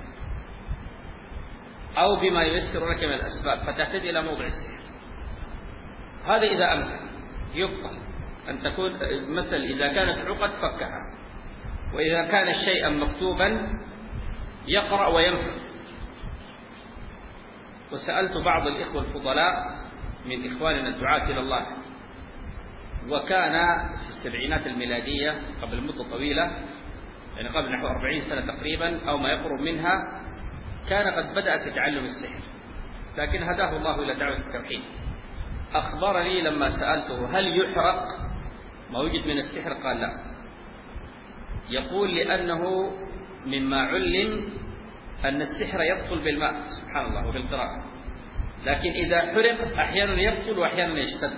أو بما ييسر لك من الأسباب فتهتدي إلى موضع السحر. هذا إذا أمكن يبطل أن تكون مثل إذا كانت عقد فكها، وإذا كان شيئا مكتوبا يقرأ وينفذ. وسألت بعض الإخوة الفضلاء من إخواننا الدعاة إلى الله، وكان في السبعينات الميلادية قبل مدة طويلة، يعني قبل نحو أربعين سنة تقريبا أو ما يقرب منها، كان قد بدأ في تعلم السحر، لكن هداه الله إلى دعوة التوحيد. أخبرني لما سألته هل يحرق ما وجد من السحر؟ قال لا، يقول لأنه مما علم أن السحر يبطل بالماء سبحان الله وبالقراءة، لكن إذا حرق أحيانا يبطل وأحيانا يشتد.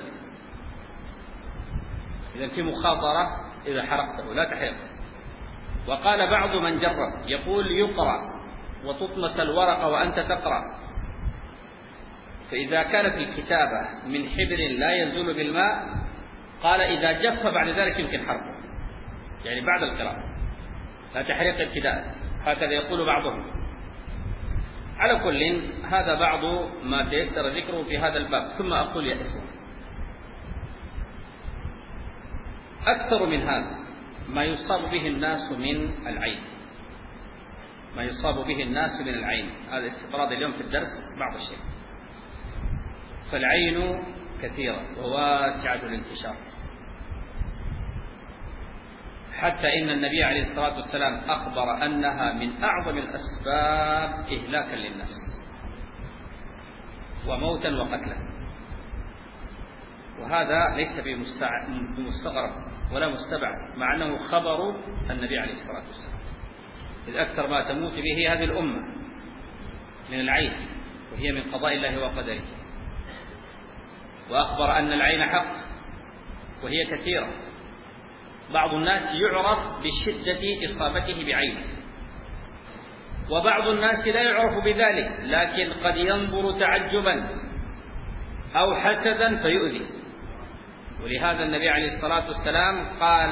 إذا في مخاطرة إذا حرقته لا تحرقه. وقال بعض من جرب يقول يقرأ وتطمس الورقة وأنت تقرأ، فإذا كانت الكتابة من حبر لا يزول بالماء قال إذا جف بعد ذلك يمكن حرقه، يعني بعد القراءة لا تحرق ابتداء، هكذا يقول بعضهم. على كل هذا بعض ما تيسر ذكره في هذا الباب. ثم أقول يا إخوة، أكثر من هذا ما يصاب به الناس من العين، ما يصاب به الناس من العين. هذا استطراد اليوم في الدرس بعض الشيء. فالعين كثيرة وواسعة الانتشار، حتى إن النبي عليه الصلاة والسلام أخبر أنها من أعظم الأسباب إهلاكا للناس وموتا وقتلا. وهذا ليس بمستغرب ولا مستبعد، مع أنه خبر النبي عليه الصلاة والسلام. إذ أكثر ما تموت به هذه الأمة من العين، وهي من قضاء الله وقدره. وأخبر أن العين حق وهي كثيرة. بعض الناس يعرف بشدة إصابته بعينه، وبعض الناس لا يعرف بذلك، لكن قد ينظر تعجبا أو حسدا فيؤذي. ولهذا النبي عليه الصلاة والسلام قال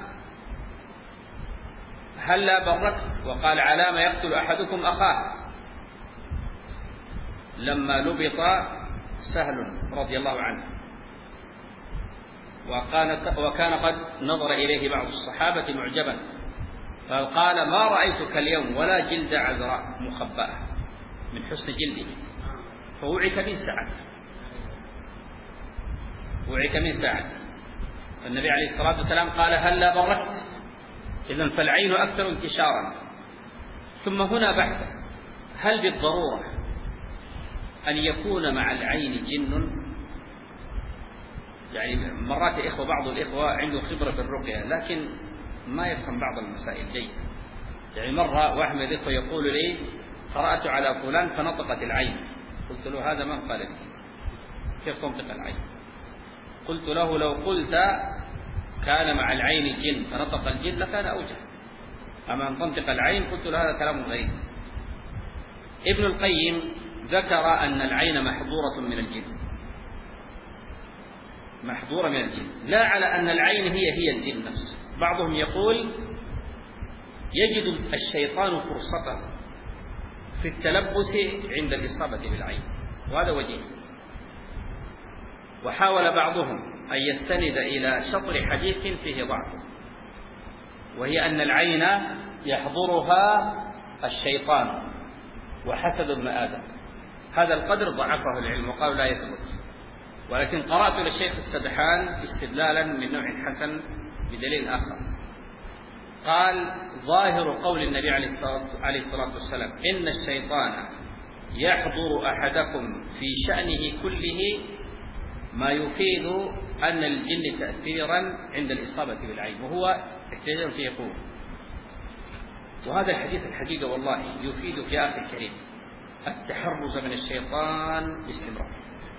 هلا بركت، وقال على ما يقتل أحدكم أخاه، لما لبط سهل رضي الله عنه، وكان وكان قد نظر إليه بعض الصحابة معجبا، فقال ما رأيتك اليوم ولا جلد عذراء مخبأة من حسن جلده، فوعك من سعد، وعك من سعد. النبي عليه الصلاة والسلام قال هلا بركت. إذن فالعين أكثر انتشارا. ثم هنا بحث، هل بالضرورة أن يكون مع العين جن؟ يعني مرات إخوة بعض الإخوة عنده خبرة بالرقية لكن ما يفهم بعض المسائل جيد. يعني مرة واحد من الإخوة يقول لي قرأت على فلان فنطقت العين، قلت له هذا ما قال لي كيف تنطق العين؟ قلت له لو قلت كان مع العين جن فنطق الجن لكان أوجه، أما أن تنطق العين قلت له هذا كلام غريب. ابن القيم ذكر أن العين محظورة من الجن، محظورة من الجن، لا على أن العين هي هي الجن نفسه. بعضهم يقول يجد الشيطان فرصته في التلبس عند الإصابة بالعين، وهذا وجه. وحاول بعضهم أن يستند إلى شطر حديث فيه ضعف، وهي أن العين يحضرها الشيطان وحسد ابن آدم. هذا القدر ضعفه العلم وقالوا لا يثبت، ولكن قرأت للشيخ السدحان استدلالا من نوع حسن بدليل آخر. قال ظاهر قول النبي عليه الصلاة والسلام إن الشيطان يحضر أحدكم في شأنه كله ما يفيد أن الجن تأثيرا عند الإصابة بالعين، وهو احتجاج في يقول. وهذا الحديث الحقيقة والله يفيد في آخر الكريم التحرز من الشيطان باستمرار.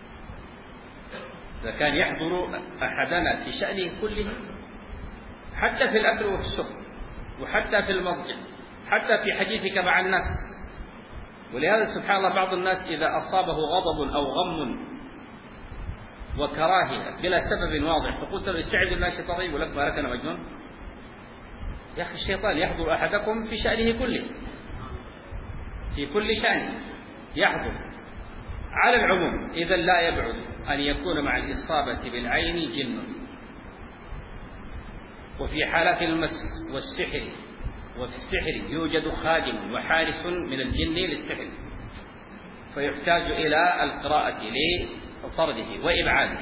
إذا كان يحضر أحدنا في شأنه كله، حتى في الأكل وفي الشرب وحتى في المضجع، حتى في حديثك مع الناس. ولهذا سبحان الله بعض الناس إذا أصابه غضب أو غم وكراهية بلا سبب واضح، فقلت له استعذ بالله الشيطان الرجيم ولك ما لك أنا مجنون؟ يا أخي الشيطان يحضر أحدكم في شأنه كله، في كل شأن يحضر. على العموم إذا لا يبعد أن يكون مع الإصابة بالعين جن. وفي حالات المس والسحر وفي السحر يوجد خادم وحارس من الجن للسحر، فيحتاج إلى القراءة لطرده وإبعاده.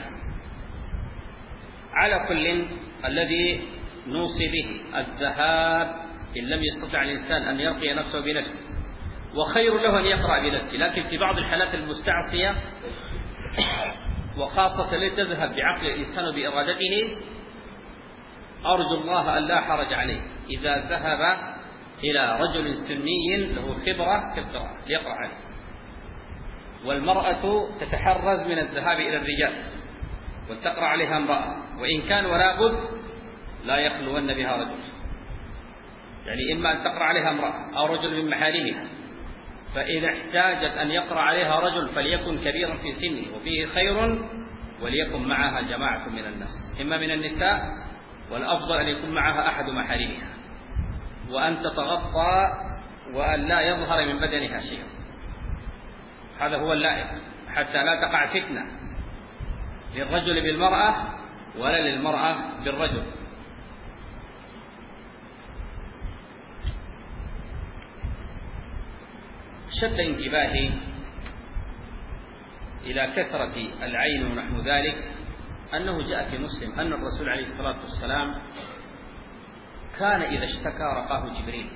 على كل الذي نوصي به الذهاب إن لم يستطع الإنسان أن يرقي نفسه بنفسه، وخير له أن يقرأ بنفسه، لكن في بعض الحالات المستعصية وخاصة لتذهب بعقل الإنسان بإرادته أرجو الله أن لا حرج عليه إذا ذهب إلى رجل سني له خبرة في القراءة ليقرأ عليه. والمرأة تتحرز من الذهاب إلى الرجال وتقرأ عليها امرأة، وإن كان ولا بد لا يخلون بها رجل، يعني إما أن تقرأ عليها امرأة أو رجل من محارمها، فإن احتاجت أن يقرأ عليها رجل فليكن كبيرا في سنه وفيه خير، وليكن معها جماعة من الناس إما من النساء، والأفضل أن يكون معها أحد محارمها، وأن تتغطى وأن لا يظهر من بدنها شيء، هذا هو اللائق، حتى لا تقع فتنة للرجل بالمرأة ولا للمرأة بالرجل. شد انتباهي إلى كثرة العين ونحو ذلك أنه جاء في مسلم أن الرسول عليه الصلاة والسلام كان إذا اشتكى رقاه جبريل،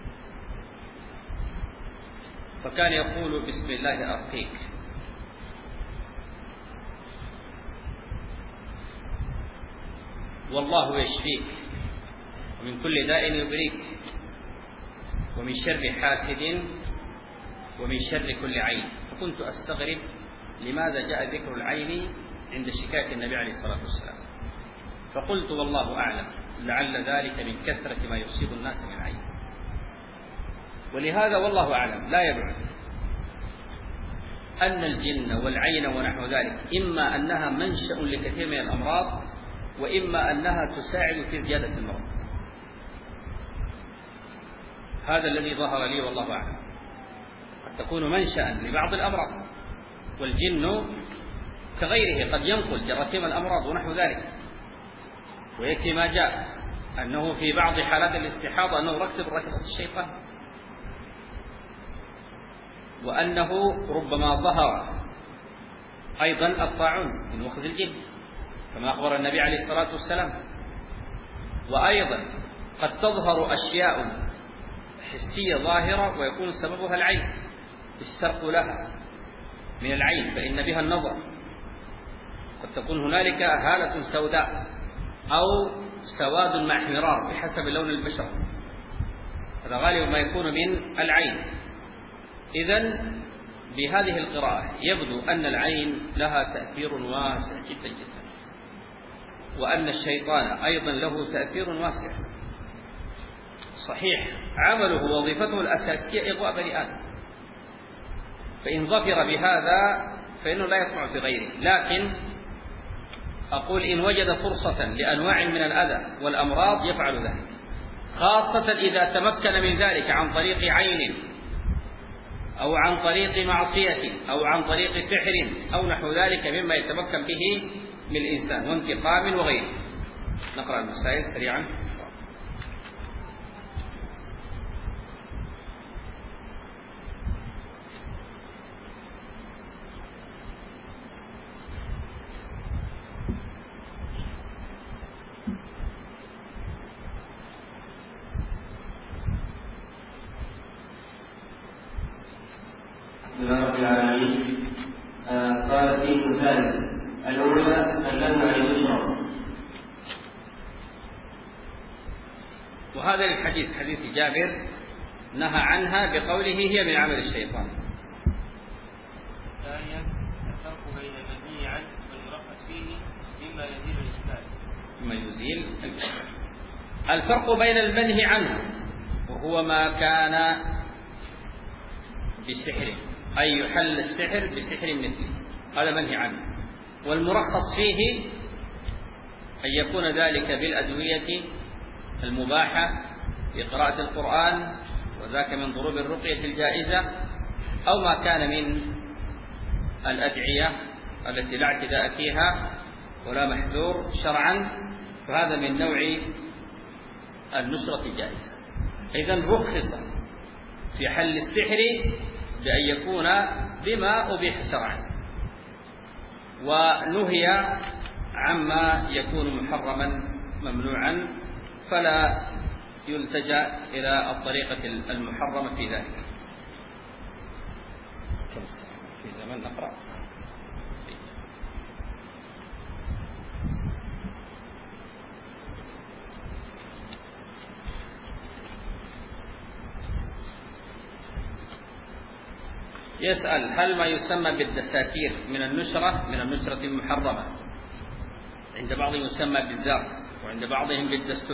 فكان يقول بسم الله أرقيك، والله يشفيك ومن كل داء يبريك ومن شر حاسد ومن شر كل عين. فكنت أستغرب لماذا جاء ذكر العين عند شكاية النبي عليه الصلاة والسلام، فقلت والله أعلم لعل ذلك من كثرة ما يصيب الناس من عين. ولهذا والله أعلم لا يبعد أن الجن والعين ونحو ذلك إما أنها منشأ لكثير من الأمراض، وإما أنها تساعد في زيادة المرض. هذا الذي ظهر لي والله أعلم، قد تكون منشأ لبعض الأمراض، والجن كغيره قد ينقل جراثيم الأمراض ونحو ذلك. ويكفي ما جاء أنه في بعض حالات الاستحاضة أنه ركب ركبة الشيطان، وأنه ربما ظهر أيضا الطاعون من وخز الجن كما أخبر النبي عليه الصلاة والسلام. وأيضا قد تظهر أشياء حسية ظاهرة ويكون سببها العين، السرق لها من العين فإن بها النظر، قد تكون هنالك هالة سوداء أو سواد مع احمرار بحسب لون البشرة، هذا غالب ما يكون من العين. إذن بهذه القراءة يبدو أن العين لها تأثير واسع جدا جدا، وأن الشيطان أيضا له تأثير واسع. صحيح عمله ووظيفته الأساسية إغواء بني آدم، فإن ظفر بهذا فإنه لا يطمع في غيره، لكن أقول إن وجد فرصة لأنواع من الأذى والأمراض يفعل ذلك، خاصة إذا تمكن من ذلك عن طريق عين أو عن طريق معصية أو عن طريق سحر أو نحو ذلك مما يتمكن به من الإنسان وانتقام وغيره. نقرأ المسائل سريعا. رب العالمين. قال فيه مسائل: الأولى النهي عن اليسرى. وهذا الحديث حديث جابر نهى عنها بقوله هي من عمل الشيطان. ثانيا الفرق بين المنهي عنه والمرخص فيه مما يزيل الإشكال. مما يزيل الإشكال. الفرق بين المنهي عنه وهو ما كان بسحر، أي يحل السحر بسحر مثله، هذا منهي عنه. والمرخص فيه أن يكون ذلك بالأدوية المباحة بقراءة القرآن، وذاك من ضروب الرقية الجائزة، أو ما كان من الأدعية التي لا اعتداء فيها ولا محذور شرعا، فهذا من نوع النشرة الجائزة. إذن رخص في حل السحر بأن يكون بما أبيح شرعا، ونهي عما يكون محرما ممنوعا، فلا يلتجأ إلى الطريقة المحرمة في ذلك. في زمن نقرأ يسأل: هل ما يسمى بالدساتير من النشرة من النشرة المحرمة؟ عند بعضهم يسمى بالزار، وعند بعضهم بالدستور،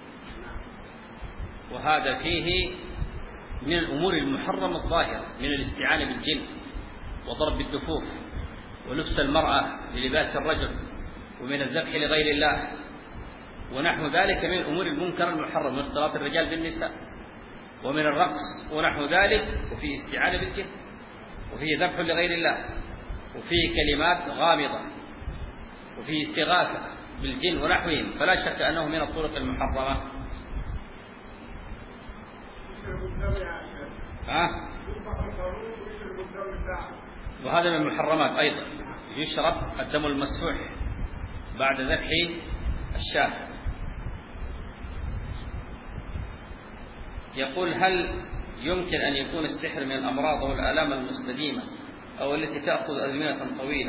وهذا فيه من الأمور المحرمة الظاهرة، من الاستعانة بالجن وضرب الدفوف ولبس المرأة للباس الرجل ومن الذبح لغير الله ونحو ذلك من الأمور المنكرة المحرمة، من اختلاط الرجال بالنساء ومن الرقص ونحو ذلك، وفيه استعانة بالجن وفيه ذبح لغير الله وفيه كلمات غامضة وفيه استغاثة بالجن ونحوهم، فلا شك أنه من الطرق المحرمة. ها؟ وهذا من المحرمات أيضا، يشرب الدم المسفوح بعد ذبح الشاة. يقول: هل يمكن أن يكون السحر من الأمراض أو الآلام المستديمة أو التي تأخذ أزمنة طويلة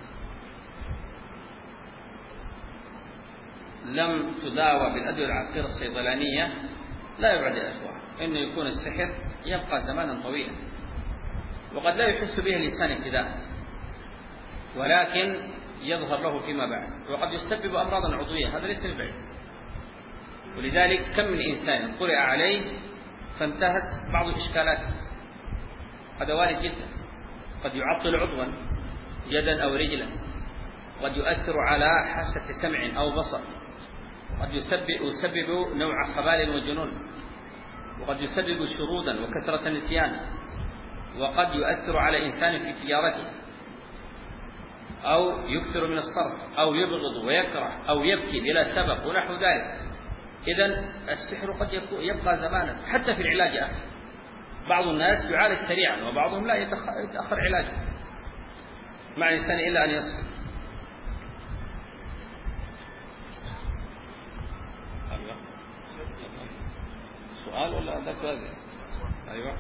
لم تداوى بالأدوية العقيرة الصيدلانية؟ لا يبعد يا أخوان إنه يكون السحر يبقى زمانا طويلا، وقد لا يحس به الإنسان ابتداء، ولكن يظهر له فيما بعد، وقد يسبب أمراضا عضوية، هذا ليس البعيد. ولذلك كم من إنسان قرئ عليه فانتهت بعض الإشكالات، هذا وارد جدا. قد يعطل عضوا يدا أو رجلا، قد يؤثر على حاسة سمع أو بصر، قد يسبب, يسبب نوع خبال وجنون، وقد يسبب شرودا وكثرة نسيان، وقد يؤثر على إنسان في تجارته، أو يكثر من الصرف، أو يبغض ويكره، أو يبكي بلا سبب ونحو ذلك. إذن السحر قد يبقى زمانا حتى في العلاج يا أخي. بعض الناس يعالج سريعا وبعضهم لا يتأخر علاجه مع الإنسان إلا أن يصبر. سؤال ولا ذاك هذا؟ أيوة.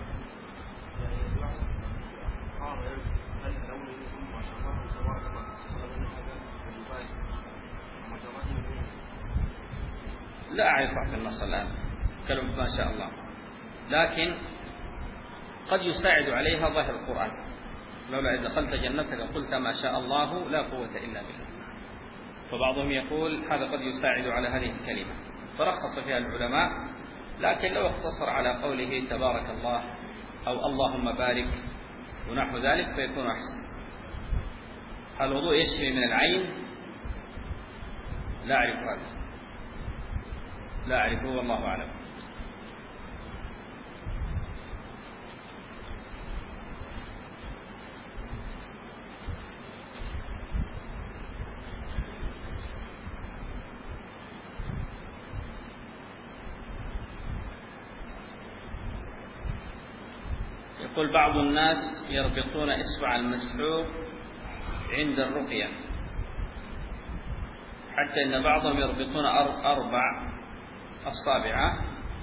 لا أعرف في النص الآن كلمة ما شاء الله، لكن قد يساعد عليها ظاهر القرآن: لولا إذا دخلت جنتك قلت ما شاء الله لا قوة إلا بالله. فبعضهم يقول هذا قد يساعد على هذه الكلمة، فرخص فيها العلماء، لكن لو اقتصر على قوله تبارك الله أو اللهم بارك ونحو ذلك فيكون أحسن. الوضوء يشفي من العين؟ لا أعرف هذا، لا أعرفه والله أعلم. يقول: بعض الناس يربطون إصبع المسحوق عند الرقية، حتى إن بعضهم يربطون أربع الصابعة.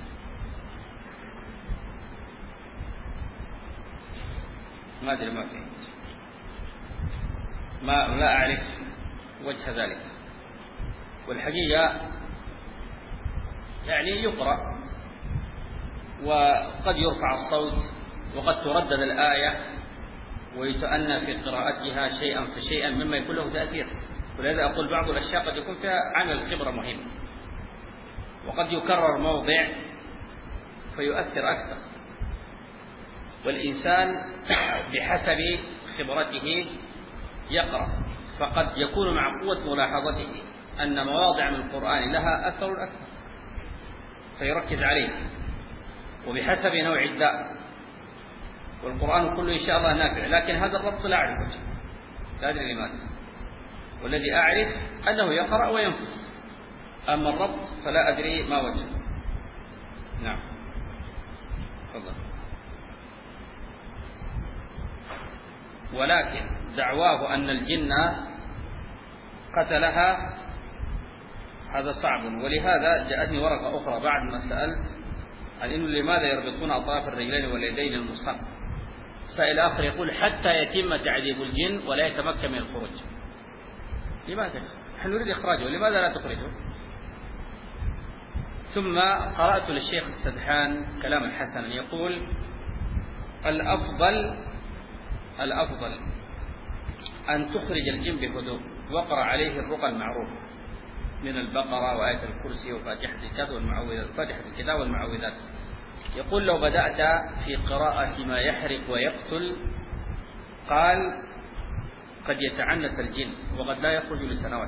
ما أدري، ما فهمت، ما لا أعرف وجه ذلك. والحقيقة يعني يقرأ وقد يرفع الصوت وقد تردد الآية ويتأنى في قراءتها شيئا فشيئا مما يكون له تأثير، ولهذا أقول بعض الأشياء قد يكون فيها عمل الخبرة مهم، وقد يكرر موضع فيؤثر أكثر، والإنسان بحسب خبرته يقرأ. فقد يكون مع قوة ملاحظته أن مواضع من القرآن لها أثر أكثر فيركز عليها، وبحسب نوع الداء، والقرآن كله إن شاء الله نافع، لكن هذا الربط لا أعرف وجهه، لا أدري لماذا، والذي أعرف أنه يقرأ وينفس، أما الربط فلا أدري ما وجهه. نعم تفضل. ولكن دعواه أن الجن قتلها هذا صعب، ولهذا جاءتني ورقة أخرى بعد ما سألت عن إنه لماذا يربطون أطراف الرجلين واليدين المصاب. سائل آخر يقول حتى يتم تعذيب الجن ولا يتمكن من الخروج. لماذا؟ نحن نريد إخراجه، لماذا لا تخرجه؟ ثم قرأت للشيخ السدحان كلاما حسنا يقول الأفضل الأفضل أن تخرج الجن بهدوء، واقرأ عليه الرقى المعروفة من البقرة وآية الكرسي وفاتحة الكتاب والمعوذات، فاتحة الكتاب والمعوذات. يقول لو بدأت في قراءة ما يحرق ويقتل قال قد يتعنت الجن وقد لا يخرج لسنوات،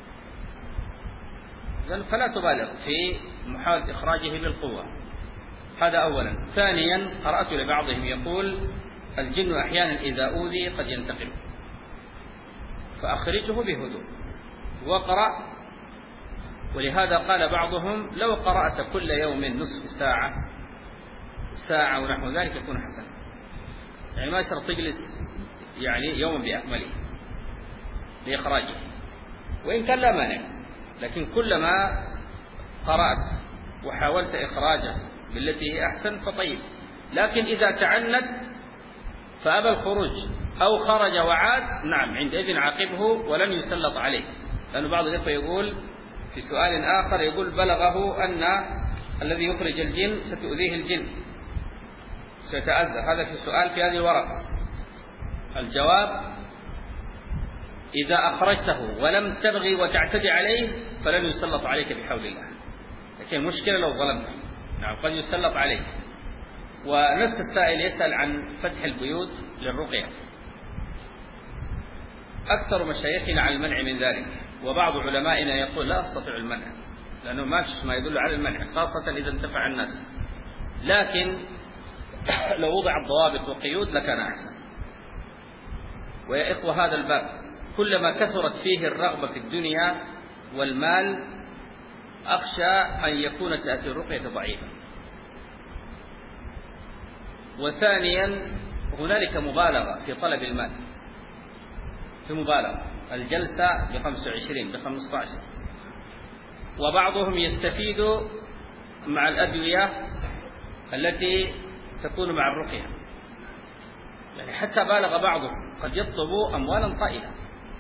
فلا تبالغ في محاولة إخراجه بالقوة. هذا أولا. ثانيا قرأت لبعضهم يقول الجن أحيانا إذا أوذي قد ينتقم، فأخرجه بهدوء وقرأ. ولهذا قال بعضهم لو قرأت كل يوم نصف ساعة ساعة ونحو ذلك يكون حسنا، يعني ما شرط تجلس يعني يوم بأكمله لإخراجه، وإن كان لا مانع، لكن كلما قرأت وحاولت إخراجه بالتي هي أحسن فطيب. لكن إذا تعنت فأبى الخروج أو خرج وعاد، نعم عندئذ عاقبه ولن يسلط عليه، لأن بعض الإخوة يقول في سؤال آخر يقول بلغه أن الذي يخرج الجن ستؤذيه الجن سيتأذى. هذا في سؤال في هذه الورقة. الجواب إذا أخرجته ولم تبغي وتعتدي عليه فلن يسلط عليك بحول الله، لكن مشكلة لو ظلمته، نعم قد يسلط عليك. ونفس السائل يسأل عن فتح البيوت للرقية، أكثر مشايخنا على المنع من ذلك، وبعض علمائنا يقول لا أستطيع المنع لأنه ما فيش ما يدل على المنع، خاصة إذا انتفع الناس، لكن لو وضعت ضوابط وقيود لكان أحسن. ويا إخوة هذا الباب كلما كثرت فيه الرغبة في الدنيا والمال أخشى أن يكون تأثير الرقية ضعيفا. وثانيا هنالك مبالغة في طلب المال، في مبالغة، الجلسة بخمسة وعشرين بخمسة عشر، وبعضهم يستفيد مع الأدوية التي تكون مع الرقية، يعني حتى بالغ بعضهم قد يطلب أموالا طائلة.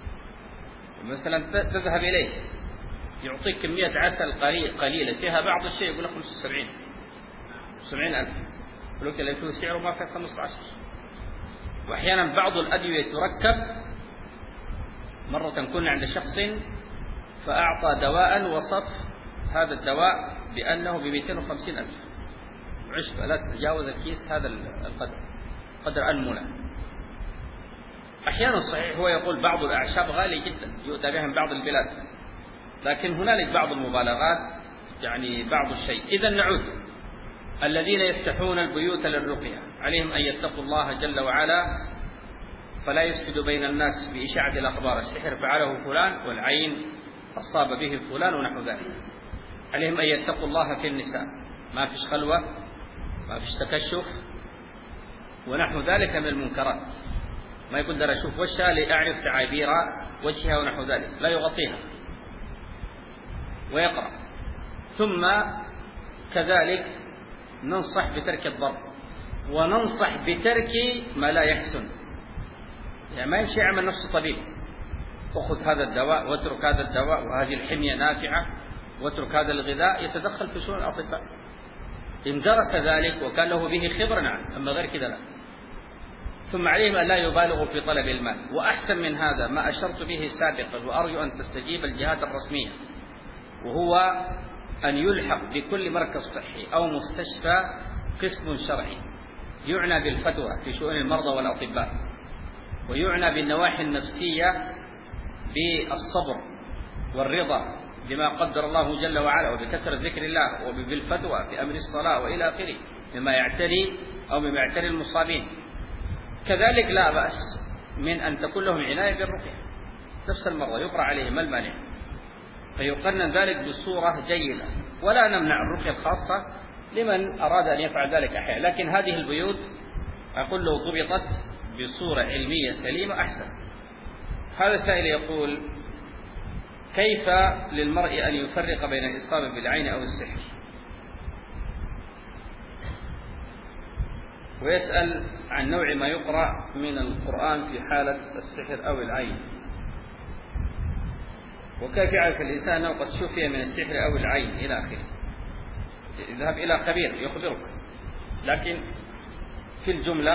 مثلا تذهب إليه يعطيك كمية عسل قليلة فيها بعض الشيء يقول لك خمسة وسبعين سبعين ألف، يقول لك اللي سعره ما في خمسة عشر. وأحيانا بعض الأدوية تركب، مرة كنا عند شخص فأعطى دواء وصف هذا الدواء بأنه بمئتين وخمسين ألف، عشب لا تتجاوز الكيس هذا القدر، قدر أنملة. أحيانا صحيح هو يقول بعض الأعشاب غالية جدا يؤتى بها من بعض البلاد، لكن هنالك بعض المبالغات يعني بعض الشيء. إذا نعود، الذين يفتحون البيوت للرقية عليهم أن يتقوا الله جل وعلا، فلا يفسد بين الناس بإشاعة الأخبار، السحر فعله فلان والعين أصاب به فلان ونحو ذلك. عليهم أن يتقوا الله في النساء، ما فيش خلوة، ما فيش تكشف ونحو ذلك من المنكرات، ما يقدر أشوف وجهها لأعرف تعابير وجهها ونحو ذلك، لا يغطيها ويقرأ. ثم كذلك ننصح بترك الضرب، وننصح بترك ما لا يحسن، يعني ما يمشي يعمل نفسه طبيب، أخذ هذا الدواء واترك هذا الدواء، وهذه الحمية نافعة واترك هذا الغذاء، يتدخل في شؤون الأطباء إن درس ذلك وكان له به خبرة، نعم، أما غير كذا لا. ثم عليهم أن لا يبالغوا في طلب المال. وأحسن من هذا ما أشرت به سابقا وأرجو أن تستجيب الجهات الرسمية، وهو أن يلحق بكل مركز صحي أو مستشفى قسم شرعي يعنى بالفتوى في شؤون المرضى والأطباء، ويعنى بالنواحي النفسية بالصبر والرضا بما قدر الله جل وعلا، وبكثرة ذكر الله، وبالفتوى في أمر الصلاة وإلى آخره مما يعتري أو مما يعتري المصابين. كذلك لا بأس من أن تكون لهم عناية بالرقية نفس المرة، يقرأ عليهم ما المانع، فيقنن ذلك بصورة جيدة، ولا نمنع الرقية الخاصة لمن أراد أن يفعل ذلك أحيانا، لكن هذه البيوت أقول لو ضبطت بصورة علمية سليمة أحسن. هذا السائل يقول: كيف للمرء أن يفرق بين الإصابة بالعين أو السحر؟ ويسأل عن نوع ما يقرأ من القرآن في حالة السحر أو العين، وكيف يعرف الإنسان أنه قد شفي من السحر أو العين إلى آخره. اذهب إلى خبير يخبرك، لكن في الجملة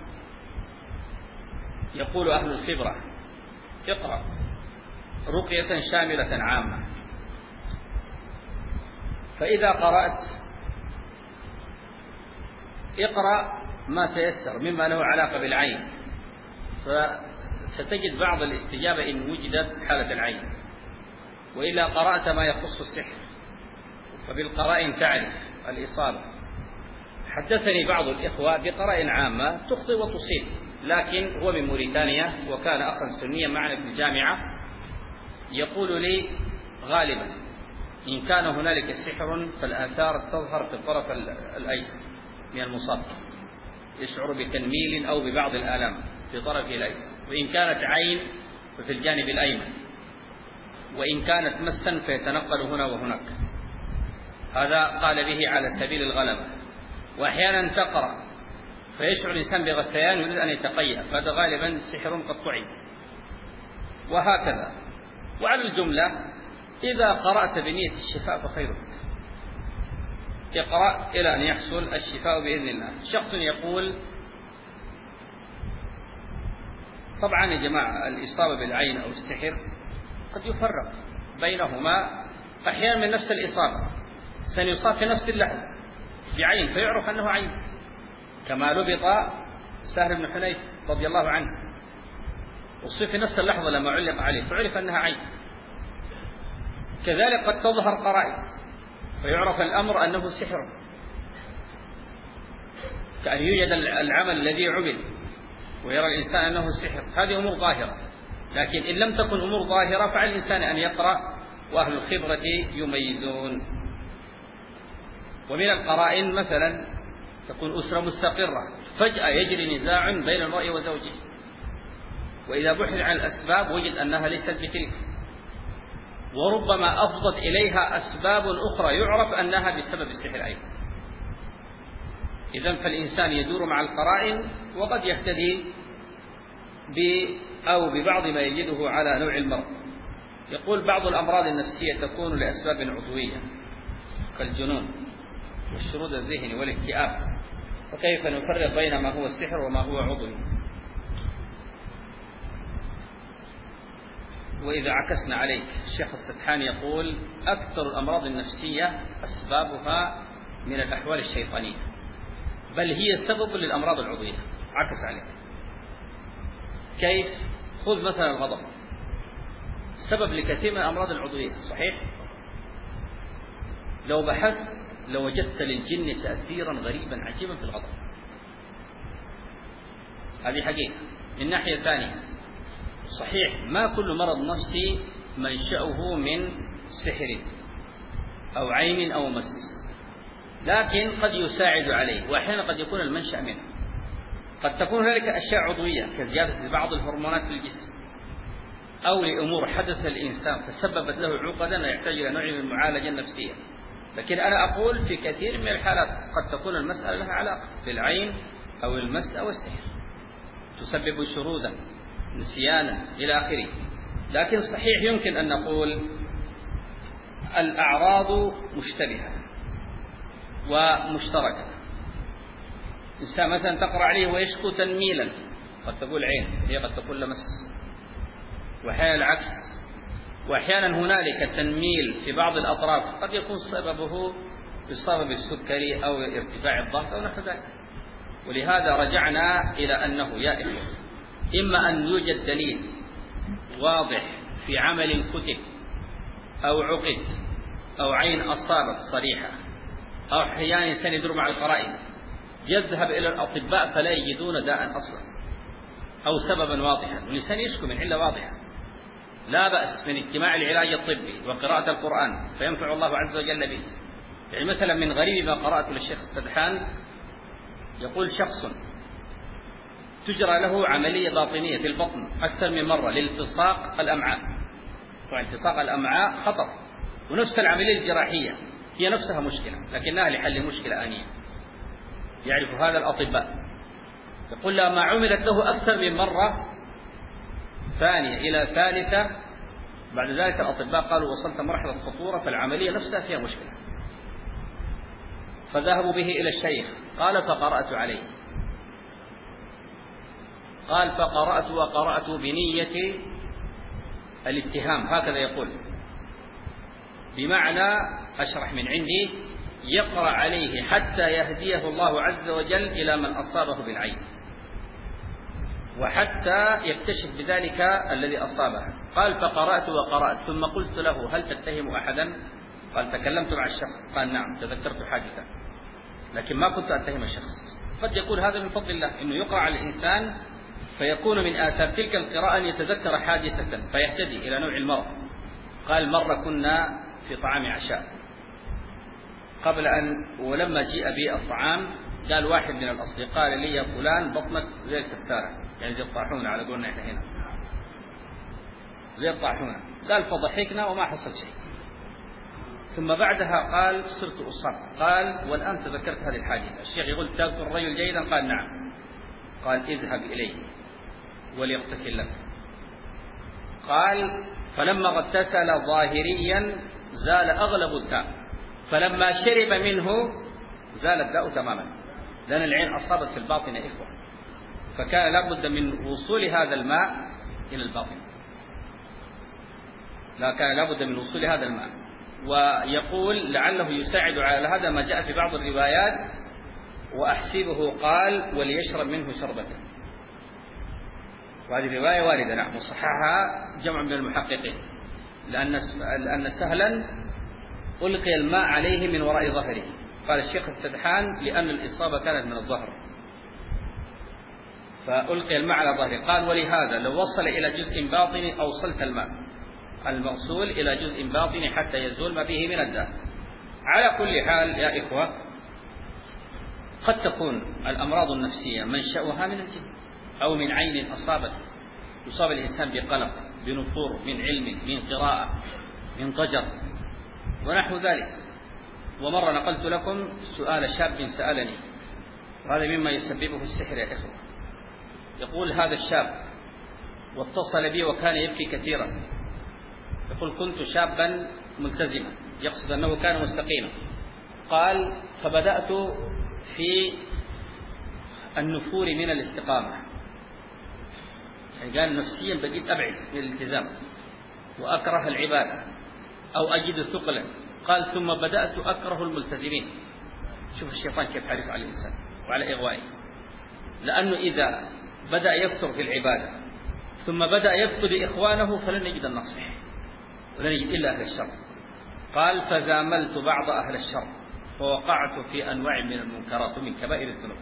يقول أهل الخبرة: اقرأ رقية شاملة عامة، فإذا قرأت اقرأ ما تيسر مما له علاقة بالعين، فستجد بعض الاستجابة إن وجدت حالة العين، وإلا قرأت ما يخص السحر فبالقرائن تعرف الإصابة. حدثني بعض الإخوة بقرائن عامة تخطئ وتصيب، لكن هو من موريتانيا وكان أخا سنيا معنا في الجامعة، يقول لي غالبا إن كان هنالك سحر فالآثار تظهر في الطرف الأيسر من المصاب، يشعر بتنميل أو ببعض الآلام في طرفه الأيسر، وإن كانت عين ففي الجانب الأيمن، وإن كانت مسا فيتنقل هنا وهناك. هذا قال به على سبيل الغلبة. وأحيانا تقرأ فيشعر الإنسان بغثيان يريد أن يتقيأ، فهذا غالبا سحر قد طعن، وهكذا. وعلى الجملة إذا قرأت بنية الشفاء فخير لك، اقرأ إلى أن يحصل الشفاء بإذن الله. شخص يقول: طبعا يا جماعة الإصابة بالعين أو السحر قد يفرق بينهما، أحيانا من نفس الإصابة سنصاب في نفس اللحظة بعين فيعرف أنه عين، كما لبط سهل بن حنيف رضي الله عنه وصف في نفس اللحظة لما علق عليه فعرف أنها عين. كذلك قد تظهر قرائن فيعرف الأمر أنه سحر، كأن يوجد العمل الذي عمل ويرى الإنسان أنه سحر. هذه أمور ظاهرة، لكن إن لم تكن أمور ظاهرة فعلى الإنسان أن يقرأ، وأهل الخبرة يميزون. ومن القرائن مثلا تكون أسرة مستقرة فجأة يجري نزاع بين المرء وزوجه، وإذا بحث عن الأسباب وجد أنها ليست بتلك، وربما أفضت إليها أسباب أخرى يعرف أنها بسبب السحر أيضا. إذن فالإنسان يدور مع القرائن وقد يهتدي ب أو ببعض ما يجده على نوع المرض. يقول: بعض الأمراض النفسية تكون لأسباب عضوية كالجنون والشرود الذهني والاكتئاب، فكيف نفرق بين ما هو السحر وما هو عضوي؟ وإذا عكسنا عليك، الشيخ السدحاني يقول: أكثر الأمراض النفسية أسبابها من الأحوال الشيطانية، بل هي سبب للأمراض العضوية. عكس عليك. كيف؟ خذ مثلا الغضب، سبب لكثير من الأمراض العضوية، صحيح؟ لو بحثت لوجدت للجن تأثيرا غريبا عجيبا في الغضب، هذه حقيقة. من ناحية ثانية صحيح ما كل مرض نفسي منشأه من سحر أو عين أو مس، لكن قد يساعد عليه، وأحيانا قد يكون المنشأ منه. قد تكون هنالك أشياء عضوية كزيادة بعض الهرمونات في الجسم، أو لأمور حدث الإنسان فسببت له عقدا يحتاج إلى نوع من المعالجة النفسية. لكن أنا أقول في كثير من الحالات قد تكون المسألة لها علاقة بالعين أو المس أو السحر، تسبب شرودا، نسيانا إلى آخره. لكن صحيح يمكن أن نقول الأعراض مشتبهة ومشتركة. إنسان مثلا تقرأ عليه ويشكو تنميلا، قد تقول عين، هي قد تقول لمس، وأحيانا العكس. وأحيانا هنالك تنميل في بعض الأطراف قد يكون سببه بسبب السكري أو ارتفاع الضغط أو نحو ذلك. ولهذا رجعنا إلى أنه يا إخوة، إما أن يوجد دليل واضح في في عمل كتب أو عقد أو عين أصابت صريحة أو أحيانا إنسان يدور مع القرائن يذهب إلى الأطباء فلا يجدون داء أصلا أو سببا واضحا، والإنسان يشكو من علة واضحة، لا بأس من اجتماع العلاج الطبي وقراءة القرآن فينفع الله عز وجل به. يعني مثلا من غريب ما قرأت للشيخ السدحان يقول شخص تجرى له عملية باطنية في البطن أكثر من مرة لالتصاق الأمعاء، والتصاق الأمعاء خطر، ونفس العملية الجراحية هي نفسها مشكلة لكنها لحل مشكلة آنية، يعرف هذا الأطباء. يقول لما عملت له أكثر من مرة ثانية إلى ثالثة بعد ذلك الأطباء قالوا وصلت مرحلة خطورة فالعملية نفسها فيها مشكلة، فذهبوا به إلى الشيخ. قال فقرأت عليه، قال فقرأت وقرأت بنية الاتهام، هكذا يقول، بمعنى أشرح من عندي يقرأ عليه حتى يهديه الله عز وجل إلى من أصابه بالعين، وحتى يكتشف بذلك الذي أصابه. قال فقرأت وقرأت ثم قلت له هل تتهم أحدا؟ قال تكلمت مع الشخص. قال نعم تذكرت حادثا لكن ما كنت أتهم الشخص. قد يقول هذا من فضل الله أنه يقرأ على الإنسان فيكون من آثار تلك القراءة أن يتذكر حادثة فيهتدي إلى نوع المرض. قال مرة كنا في طعام عشاء قبل أن ولما جيء بي الطعام قال واحد من الأصدقاء لي يا فلان بطنك زي الكسارة، يعني زي الطاحونة على قولنا إحنا هنا زي الطاحونة. قال فضحكنا وما حصل شيء، ثم بعدها قال صرت أصاب. قال والآن تذكرت هذه الحادثة. الشيخ يقول تذكر الرجل جيدا؟ قال نعم. قال اذهب إليه وليغتسل لك. قال فلما اغتسل ظاهريا زال أغلب الداء، فلما شرب منه زال الداء تماما، لأن العين أصابت في الباطن يا إخوة، فكان لابد من وصول هذا الماء إلى الباطن، لا كان لابد من وصول هذا الماء. ويقول لعله يساعد على هذا ما جاء في بعض الروايات وأحسبه قال وليشرب منه شربة، وهذه رواية واردة نعم وصححها جمع من المحققين، لأن لأن سهلا ألقي الماء عليه من وراء ظهره. قال الشيخ السدحان لأن الإصابة كانت من الظهر فألقي الماء على ظهره. قال ولهذا لو وصل إلى جزء باطن أوصلت الماء الموصول إلى جزء باطن حتى يزول ما به من الداء. على كل حال يا إخوة قد تكون الأمراض النفسية منشأها من الجن أو من عين أصابت، يصاب الإنسان بقلق بنفور من علم من قراءة من ضجر ونحو ذلك. ومرة نقلت لكم سؤال شاب سألني، وهذا مما يسببه السحر يا إخوة. يقول هذا الشاب واتصل بي وكان يبكي كثيرا، يقول كنت شابا ملتزما، يقصد أنه كان مستقيما. قال فبدأت في النفور من الاستقامة، يعني قال نفسيا بقيت أبعد من الالتزام وأكره العبادة أو أجد ثقلا. قال ثم بدأت أكره الملتزمين. شوف الشيطان كيف حريص على الإنسان وعلى إغوائه، لأنه إذا بدأ يكثر في العبادة ثم بدأ يفقد إخوانه فلن يجد النصح ولن يجد إلا أهل الشر. قال فزاملت بعض أهل الشر فوقعت في أنواع من المنكرات ومن كبائر الذنوب.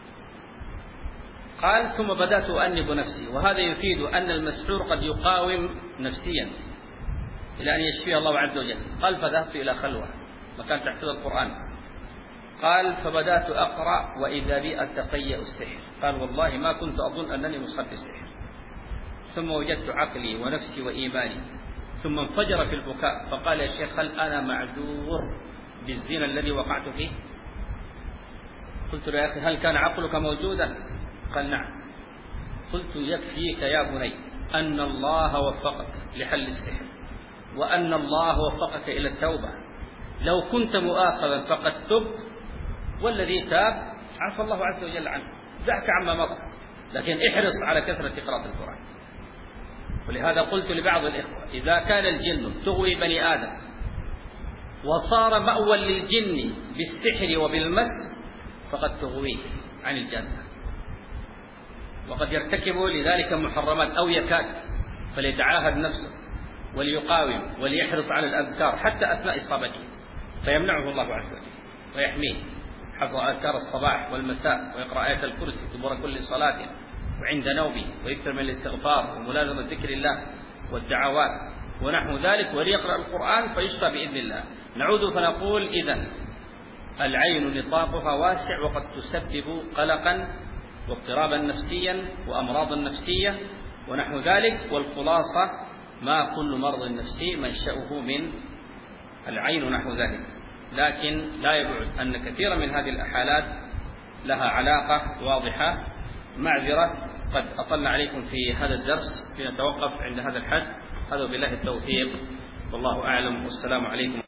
قال ثم بدأت أؤنب نفسي، وهذا يفيد أن المسحور قد يقاوم نفسيا إلى أن يشفيه الله عز وجل. قال فذهبت إلى خلوة مكان تحفظ القرآن. قال فبدأت أقرأ وإذا بي أتقيأ السحر. قال والله ما كنت أظن أنني مصاب بالسحر، ثم وجدت عقلي ونفسي وإيماني، ثم انفجر في البكاء فقال يا شيخ هل أنا معذور بالزنا الذي وقعت فيه؟ قلت له يا أخي هل كان عقلك موجودا؟ قال نعم. قلت يكفيك يا بني أن الله وفقك لحل السحر وأن الله وفقك إلى التوبة، لو كنت مؤاخذا فقد تبت، والذي تاب عفى الله عز وجل عنه، دعك عما مضى، لكن احرص على كثرة قراءة القرآن. ولهذا قلت لبعض الإخوة إذا كان الجن تغوي بني آدم وصار مأوى للجن بالسحر وبالمس فقد تغويه عن الجنة، وقد يرتكب لذلك محرمات أو يكاد، فليتعاهد نفسه وليقاوم وليحرص على الأذكار حتى أثناء إصابته، فيمنعه الله عز وجل ويحميه. حفظ أذكار الصباح والمساء، ويقرأ آية الكرسي دبر كل صلاة وعند نومه، ويكثر من الاستغفار وملازمة ذكر الله والدعوات ونحو ذلك، وليقرأ القرآن فيشفى بإذن الله. نعود فنقول إذن العين نطاقها واسع، وقد تسبب قلقا واضطرابا نفسيا وأمراضا نفسية ونحو ذلك. والخلاصة ما كل مرض نفسي منشأه من العين ونحو ذلك، لكن لا يبعد أن كثيرا من هذه الحالات لها علاقة واضحة. معذرة قد أطلنا عليكم في هذا الدرس، لنتوقف عند هذا الحد. هذا بالله التوفيق، والله أعلم، والسلام عليكم.